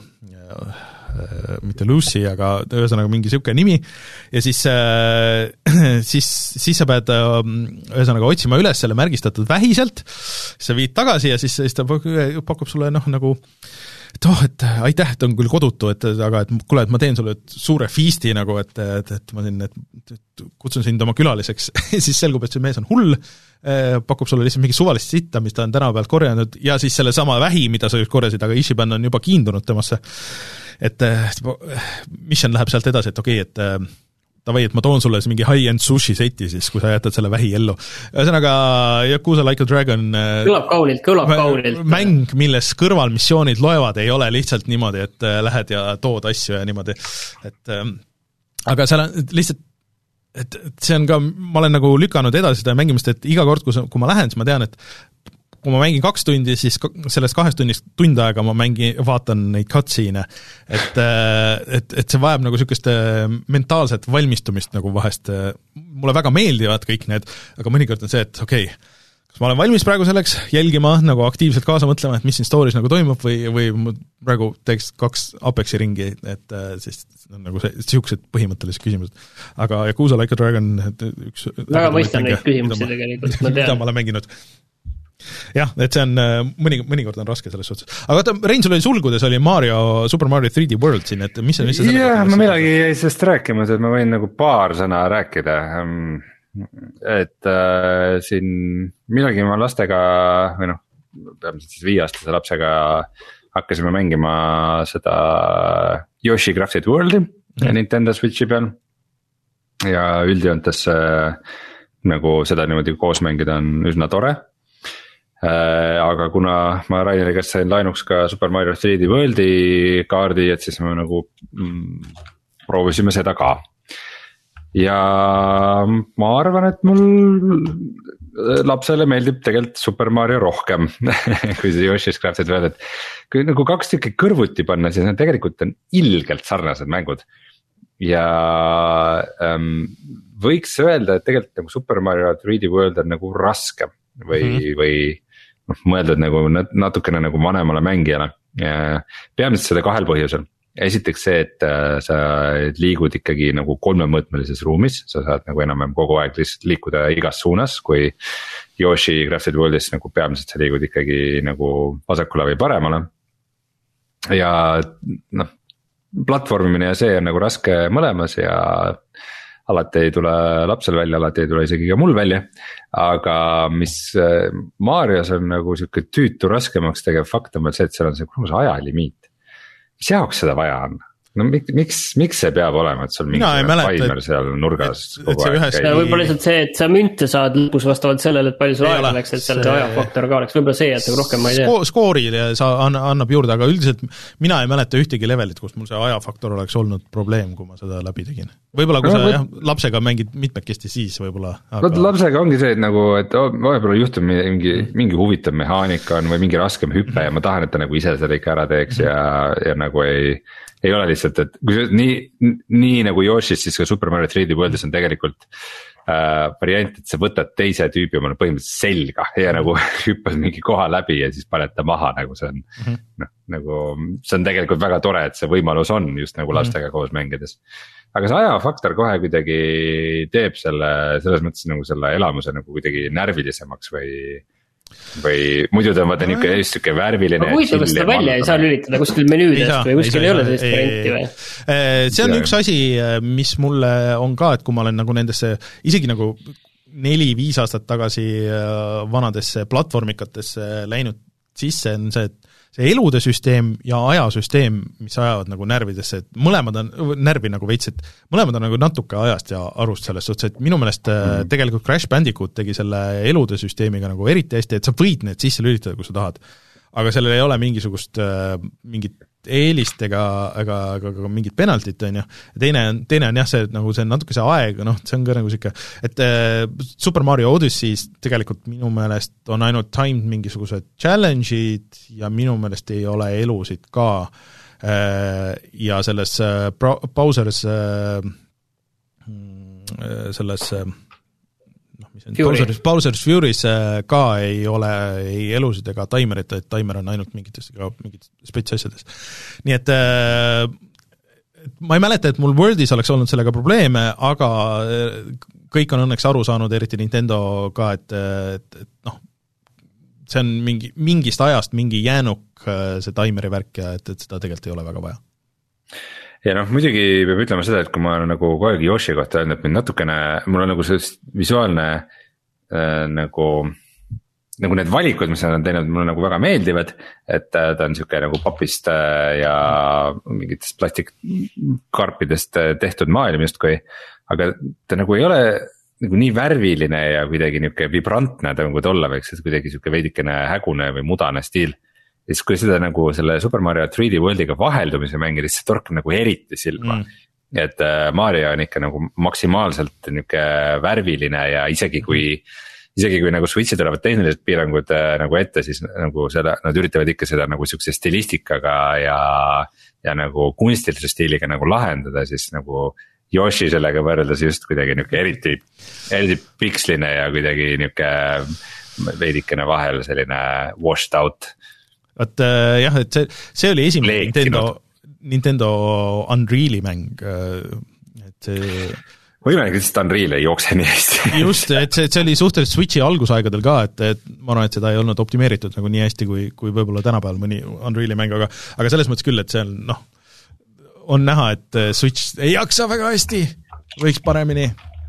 äh, mitte Lucy, aga ühesõnaga mingi siuke nimi ja siis äh, siis, siis sa pead äh, ühesõnaga otsima üles selle märgistatud vähiselt, sa viid tagasi ja siis, siis ta pakub sulle noh nagu et oh, et aitäh, et on küll kodutu, et aga et kuule, et ma teen sulle suure feasti nagu, et, et, et ma siin, et, et kutsun sind oma külaliseks siis selgub, et see mees on hull, pakub sulle lihtsalt mingi suvalist sitta, mis ta on täna pealt korjanud ja siis selle sama vähi, mida sa just korjasid, aga Ichiban on juba kiindunud temasse, et mission läheb sealt edasi, et okei, et davai, et ma toon sulle mingi high-end sushi seti siis, kui sa jätad selle vähi ellu. Ühesõnaga, Yakuza Like a Dragon kõlab kaunilt, kõlab kaunilt. Mäng, milles kõrvalmissioonid loevad, ei ole lihtsalt niimoodi, et lähed ja tood asju ja niimoodi. Et, aga seal on lihtsalt, et, et see on ka, ma olen nagu lükanud edasi seda mängimist, et iga kord, kui ma lähen, siis ma tean, et kui ma mängin kaks tundi, siis sellest kahest tunnist tund aega ma mängin, vaatan neid cutscene, et, et, et see vajab nagu niisugust mentaalset valmistumist nagu vahest, mulle väga meeldivad kõik need, aga mõnikord on see, et okei, okay, kas ma olen valmis praegu selleks jälgima, nagu aktiivselt kaasa mõtlema, et mis siin stories nagu toimub või, või praegu teeks kaks Apexi ringi, et siis on nagu see, siuksed põhimõttelised küsimused. Aga Yakuza Like a Dragon üks väga mõistan neid küsimusi tegelikult, ma tean. Mida ma olen mänginud. Jah, et see on, mõni, mõnikord on raske selles suhtes. Aga ta, Rein, sul oli sulgudes, oli Mario, Super Mario three D World siin, et mis, mis see jah, ma midagi jäi sellest rääkimas, et ma võin nagu paar sõna rääkida. Et äh, siin midagi ma lastega, või noh, peamiselt siis viieaastase lapsega hakkasime mängima seda Yoshi Crafted World'i mm. Nintendo Switchi peal. Ja üldjoontes äh, nagu seda niimoodi koos mängida on üsna tore. Äh, aga kuna ma Raineri käest sain lainuks ka Super Mario three D World'i kaardi, et siis me nagu mm, proovisime seda ka. Ja ma arvan, et mul lapsele meeldib tegelikult Super Mario rohkem kui see Yoshi's Crafted World, et kui nagu kaks tükki kõrvuti panna, siis need tegelikult on ilgelt sarnased mängud. Ja ähm, võiks öelda, et tegelikult nagu Super Mario three D World on nagu raskem. või mm, -hmm. või noh, mõeldud nagu natukene nagu vanemale mängijale. Peamiselt seda kahel põhjusel. Esiteks see, et sa liigud ikkagi nagu kolmemõõtmelises ruumis, sa saad nagu enam-vähem kogu aeg lihtsalt liikuda igas suunas, kui Yoshi Crafted Worldis nagu peamiselt sa liigud ikkagi nagu vasakule või paremale. Ja noh, platvormimine ja see on nagu raske mõlemas ja alati ei tule lapsel välja, alati ei tule isegi ka mul välja. Aga mis Marios on nagu siuke tüütu raskemaks tegev fakt on veel see, et seal on see kumus ajalimiit. Mis jaoks seda vaja on? No miks, miks, miks see peab olema, et sul mingi timer seal nurgas et, kogu aeg käib? Võib-olla lihtsalt see, et sa münte saad lõpus vastavalt sellele, et palju sul aega läks, et seal see ajafaktor ka oleks, võib-olla see jätab rohkem, ma ei tea. Sko- skooril sa annab juurde, aga üldiselt mina ei mäleta ühtegi levelit, kus mul see ajafaktor oleks olnud probleem, kui ma seda läbi tegin. Võib-olla kui no, sa jah, lapsega mängid mitmekesti siis võib-olla aga... Lapsega ongi see, et nagu, et võib-olla juhtub mingi, mingi huvitav mehaanika on või mingi raskem hüpe ja ma tahan, et ta nagu ise seda ikka ära teeks ja, ja nagu ei ei ole lihtsalt, et kui see nii, nii nagu Yoshis, siis ka Super Mario three D Worldis on tegelikult äh, variant, et sa võtad teise tüübi omale põhimõtteliselt selga ja nagu hüppad mingi koha läbi ja siis paned ta maha, nagu see on mm -hmm. noh, nagu see on tegelikult väga tore, et see võimalus on just nagu lastega mm -hmm. koos mängides. Aga see ajafaktor kohe kuidagi teeb selle, selles mõttes nagu selle elamuse nagu kuidagi närvilisemaks või või muidu ta on vaata niisugune just niisugune värviline. Aga huvitav, kas seda välja ei saa lülitada kuskil menüüdest või kuskil ei ole sellist varianti või? See on üks asi, mis mulle on ka, et kui ma olen nagu nendesse isegi nagu neli-viis aastat tagasi vanadesse platvormikatesse läinud sisse, on see, et see elude süsteem ja ajasüsteem, mis ajavad nagu närvidesse, et mõlemad on, närvi nagu veits, et mõlemad on nagu natuke ajast ja arust selles suhtes, et minu meelest mm. tegelikult Crash Bandicoot tegi selle elude süsteemiga nagu eriti hästi, et sa võid need sisse lülitada, kui sa tahad. Aga sellel ei ole mingisugust mingit eelist ega, ega, ega, ega mingit penaltit, on ju. Teine, teine on jah see, et nagu see natuke see aeg, noh, see on ka nagu siuke, et äh, Super Mario Odyssey's tegelikult minu meelest on ainult timed mingisugused challenge'id ja minu meelest ei ole elusid ka äh, ja selles äh, Bowser's äh, selles äh, Bowser's, Bowser's Fury's ka ei ole ei elusid ega taimerit, et taimer on ainult mingites, mingit spets asjades. Nii et ma ei mäleta, et mul Worldis oleks olnud sellega probleeme, aga kõik on õnneks aru saanud, eriti Nintendo ka, et, et, et noh, see on mingi, mingist ajast mingi jäänuk see taimeri värk ja et, et seda tegelikult ei ole väga vaja. Ja noh, muidugi peab ütlema seda, et kui ma olen nagu kogu aeg Yoshi kohta öelnud, et mind natukene, mul on nagu see visuaalne äh, nagu, nagu need valikud, mis nad on teinud, mulle nagu väga meeldivad, et äh, ta on siuke nagu papist äh, ja mingitest plastikkarpidest äh, tehtud maailm justkui, aga ta nagu ei ole nagu nii värviline ja kuidagi niuke vibrantne ta nagu olla võiks, et kuidagi siuke veidikene hägune või mudane stiil. Ja siis kui seda nagu selle Super Mario three D Worldiga vaheldumise mängida, siis see torkab nagu eriti silma mm. Et Mario on ikka nagu maksimaalselt niuke värviline ja isegi kui isegi kui nagu Switchi tulevad tehnilised piirangud nagu ette, siis nagu seda, nad üritavad ikka seda nagu siukse stilistikaga ja, ja nagu kunstilise stiiliga nagu lahendada, siis nagu Yoshi sellega võrreldes just kuidagi niuke eriti, eriti piksline ja kuidagi niuke veidikene vahel selline washed out. Et jah, et see, see oli esimene Nintendo, Nintendo Unreali mäng, et see võimalik, et Unreal ei jookse nii hästi. Just, et see, see oli suhteliselt Switchi algusaegadel ka, et, et ma arvan, et seda ei olnud optimeeritud nagu nii hästi, kui, kui võib-olla tänapäeval mõni Unreali mäng, aga, aga selles mõttes küll, et see on, noh, on näha, et Switch ei jaksa väga hästi, võiks paremini.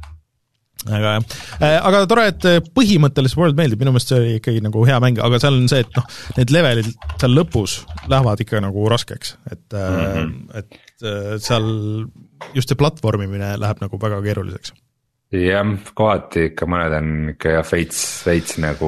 Aga, aga tore, et põhimõtteliselt World meeldib, minu meelest see oli ikkagi nagu hea mäng, aga seal on see, et noh, need levelid seal lõpus lähevad ikka nagu raskeks, et mm-hmm. et seal just see platvormimine läheb nagu väga keeruliseks. Jah, kohati ikka mõned on ikka jah, veits, veits nagu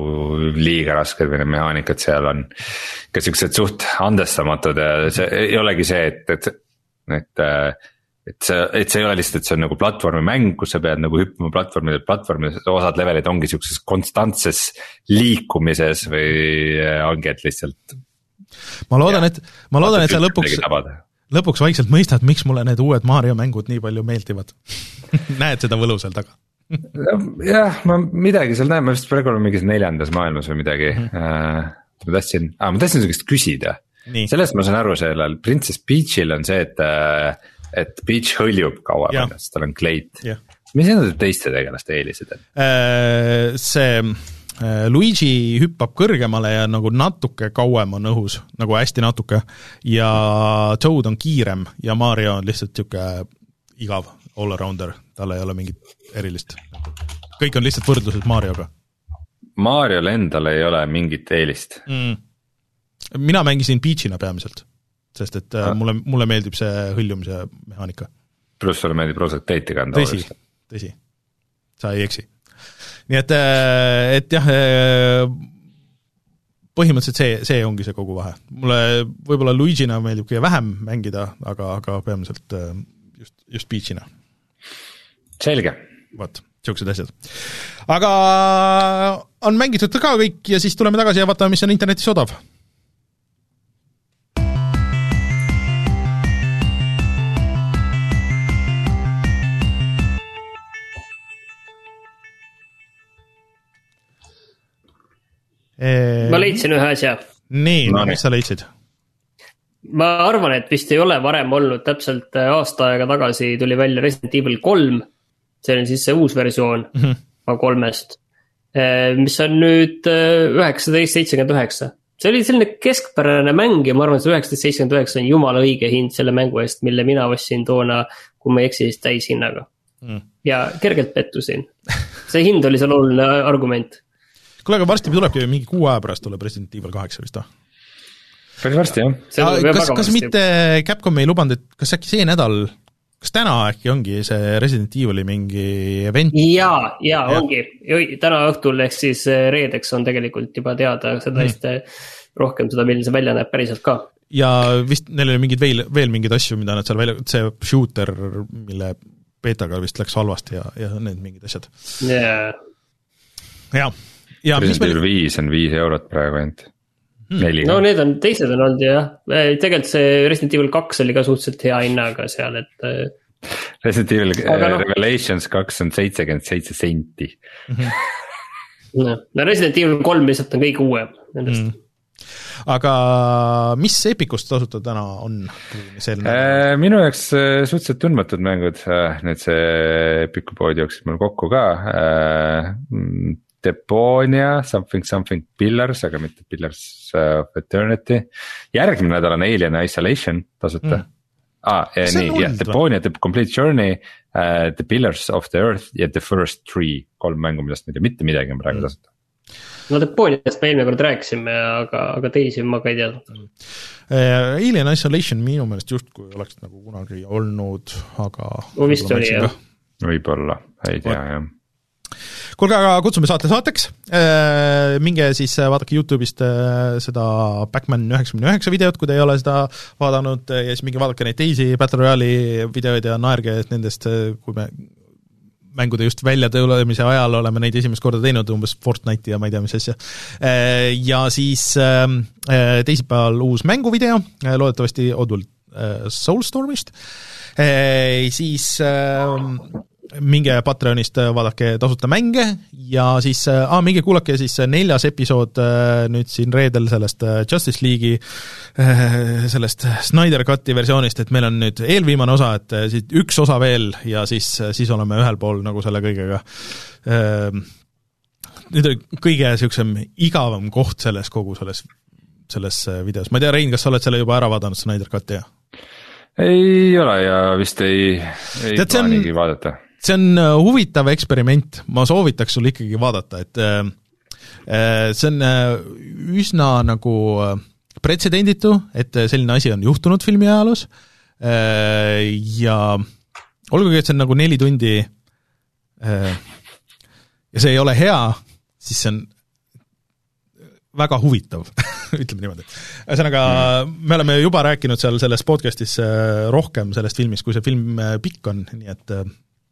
liiga rasked või need mehaanikad seal on ikka siuksed suht andestamatud ja see ei olegi see, et, et, et et see, et see ei ole lihtsalt, et see on nagu platvormi mäng, kus sa pead nagu hüppama platvormide, platvormide osad levelid ongi siukses konstantses liikumises või ongi, et lihtsalt ma loodan, et ma loodan, et sa lõpuks lõpuks vaikselt mõistad, miks mulle need uued Mario mängud nii palju meeldivad. Näed seda võlu seal taga? jah, ma midagi seal näen, ma vist praegu olen mingis neljandas maailmas või midagi mm. -hmm. ma tahtsin ah,, ma tahtsin su käest küsida. Sellest ma saan aru sellel Princess Peachil on see, et, et Peach hõljub kauem ennast, tal on kleit. Mis need teiste tegelaste eelised on? See Luigi hüppab kõrgemale ja nagu natuke kauem on õhus, nagu hästi natuke, ja Toad on kiirem ja Mario on lihtsalt siuke igav all-arounder, tal ei ole mingit erilist. Kõik on lihtsalt võrdluses Marioga. Mariol endal ei ole mingit eelist mm. Mina mängisin Peachina peamiselt, sest et ah. mulle, mulle meeldib see hõljumise mehaanika. Pluss sulle meeldib roosat teiti kanda. Tõsi, tõsi, sa ei eksi. Nii et, et jah, põhimõtteliselt see, see ongi see kogu vahe. Mulle võib-olla Luigina meeldib kõige vähem mängida, aga, aga peamiselt just, just Peachina. Selge. Vaat, siuksed asjad. Aga on mängitud ka kõik ja siis tuleme tagasi ja vaatame, mis on internetis odav. Ma leidsin ühe asja. Nii, no, mis sa leidsid? Ma arvan, et vist ei ole varem olnud, täpselt aasta aega tagasi tuli välja Resident Evil kolm, see on siis see uus versioon mm-hmm. kolmest, mis on nüüd üheksateist seitsekümmend üheksa. See oli selline keskpärane mäng ja ma arvan, et üheksateist seitsekümmend üheksa on jumala õige hind selle mängu eest, mille mina ostsin toona, kui ma eksis täishinnaga. Mm. Ja kergelt pettusin. See hind oli seal oluline argument. Kuule, aga varsti tulebki mingi kuu aja pärast tuleb Resident Evil kaheksa vist, päris varsti, jah. Kas, kas mitte Capcom ei lubanud, et kas äkki see nädal, kas täna äkki ongi see Resident Evili mingi event? Jaa, jaa, ja. ongi. Täna õhtul ehk siis reedeks on tegelikult juba teada seda hästi hmm. rohkem seda, milline see välja näeb päriselt ka. Ja vist neil oli mingid veel, veel mingid asju, mida nad seal välja, see shooter, mille betaga vist läks halvasti ja, ja need mingid asjad. Jaa. Jaa. Ja, Resident Evil viis on viis eurot praegu ainult. Hmm. No need on, teised on olnud jah. Tegelikult see Resident Evil kaks oli ka suhteliselt hea hinnaga seal, et Resident Evil no, Revelations kaks on seitsekümmend seitse senti. no, no Resident Evil kolm lihtsalt on kõige uuem nendest. Mm. Aga mis Epicust tasuta täna on? Äh, minu jaoks suhteliselt tundmatud mängud, nüüd see Epicu pood jooksid mul kokku ka. Äh, Deponia, Something Something Pillars, aga mitte Pillars of Eternity. Järgmine nädal on Alien Isolation tasuta. Mm. Ah, ja, nii, ja Deponia, The Complete Journey, uh, The Pillars of the Earth ja The First Tree. Kolm mängu, millest mitte, mitte midagi on praegu tasuta. No Deponiast me eelmine kord rääkisime, aga, aga teisi ma ka ei tea. Uh, Alien Isolation minu meelest just kui oleks nagu kunagi olnud, aga... No vist oli, jah. Võib-olla, ei tea, jah. Kuulge, aga kutsume saate saateks, minge siis vaadake YouTube'ist seda Backman üheksakümmend üheksa videot, kui te ei ole seda vaadanud ja siis minge vaadake neid teisi Battle Royale'i videoid ja naerge nendest, kui me mängude just välja tõulemise ajal oleme neid esimest korda teinud, umbes Fortnite'i ja ma ei tea mis asja. Ja siis teisipäeval uus mänguvideo, loodetavasti Oddworld Soulstormist, siis... minge Patreonist vaadake tasuta mänge ja siis ah, minge kuulake siis neljas episood nüüd siin reedel sellest Justice League'i sellest Snyder Cuti versioonist, et meil on nüüd eelviimane osa, et siit üks osa veel ja siis, siis oleme ühel pool nagu selle kõigega. Nüüd on kõige siuksem igavam koht selles kogu selles, selles videos. Ma ei tea, Rein, kas sa oled selle juba ära vaadanud Snyder Cuti? Ei ole ja vist ei, ei Tead, plaanigi on... vaadata. See on huvitav eksperiment, ma soovitaks sul ikkagi vaadata, et see on üsna nagu pretsedenditu, et selline asi on juhtunud filmi ajaloos ja olgugi, et see on nagu neli tundi ja see ei ole hea, siis see on väga huvitav, ütleme niimoodi. Ühesõnaga, me oleme juba rääkinud seal selles podcastis rohkem sellest filmist, kui see film pikk on, nii et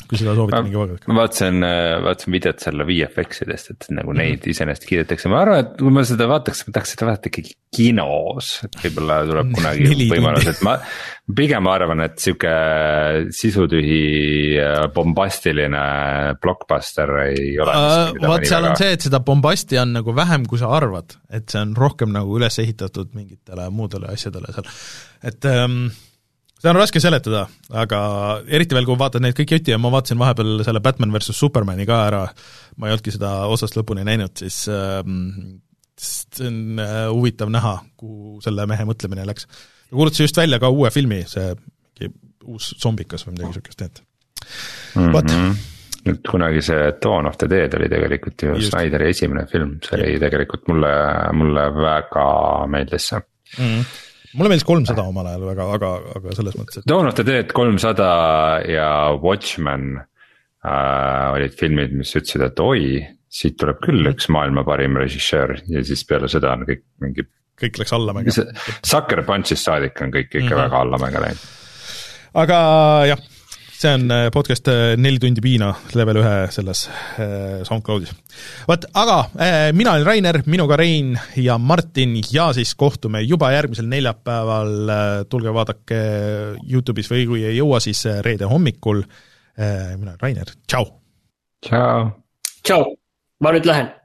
kui seda soovitan mingi vaadata. Ma vaatasin, vaatasin videot selle V F X-idest, et nagu mm-hmm. neid iseenesest kiidetakse, ma arvan, et kui ma seda vaataks, ma tahaks seda vaadata ikkagi kinos, et võib-olla tuleb kunagi võimalus, et ma pigem arvan, et sihuke sisutühi bombastiline blockbuster ei ole. Uh, vaat seal väga... on see, et seda bombasti on nagu vähem, kui sa arvad, et see on rohkem nagu üles ehitatud mingitele muudele asjadele seal, et um, see on raske seletada, aga eriti veel, kui vaatad neid kõik jutti ja ma vaatasin vahepeal selle Batman versus Supermani ka ära, ma ei olnudki seda osast lõpuni näinud, siis ähm, see on äh, huvitav näha, kuhu selle mehe mõtlemine läks. Ta kuulutas just välja ka uue filmi, see uus zombikas või midagi sükest, et mm -hmm. nüüd kunagi see Dawn of the Dead oli tegelikult ju just. Snyderi esimene film, see oli tegelikult mulle, mulle väga meeldis see mm. -hmm. mulle meeldis kolmsada omal ajal väga, aga, aga selles mõttes, et Dawn of the Dead, kolmsada ja Watchmen äh, olid filmid, mis ütlesid, et oi, siit tuleb küll üks maailma parim režissöör ja siis peale seda on kõik mingi kõik läks allamäge. Sucker Punch'ist saadik on kõik ikka mm-hmm. väga allamäge läinud. Aga jah, see on podcast neli tundi piina level ühe selles SoundCloudis. Vaat, aga mina olen Rainer, minuga Rein ja Martin ja siis kohtume juba järgmisel neljapäeval, tulge vaadake YouTube'is või kui ei jõua, siis reede hommikul. Mina olen Rainer, tšau! Tšau! Tšau, ma nüüd lähen.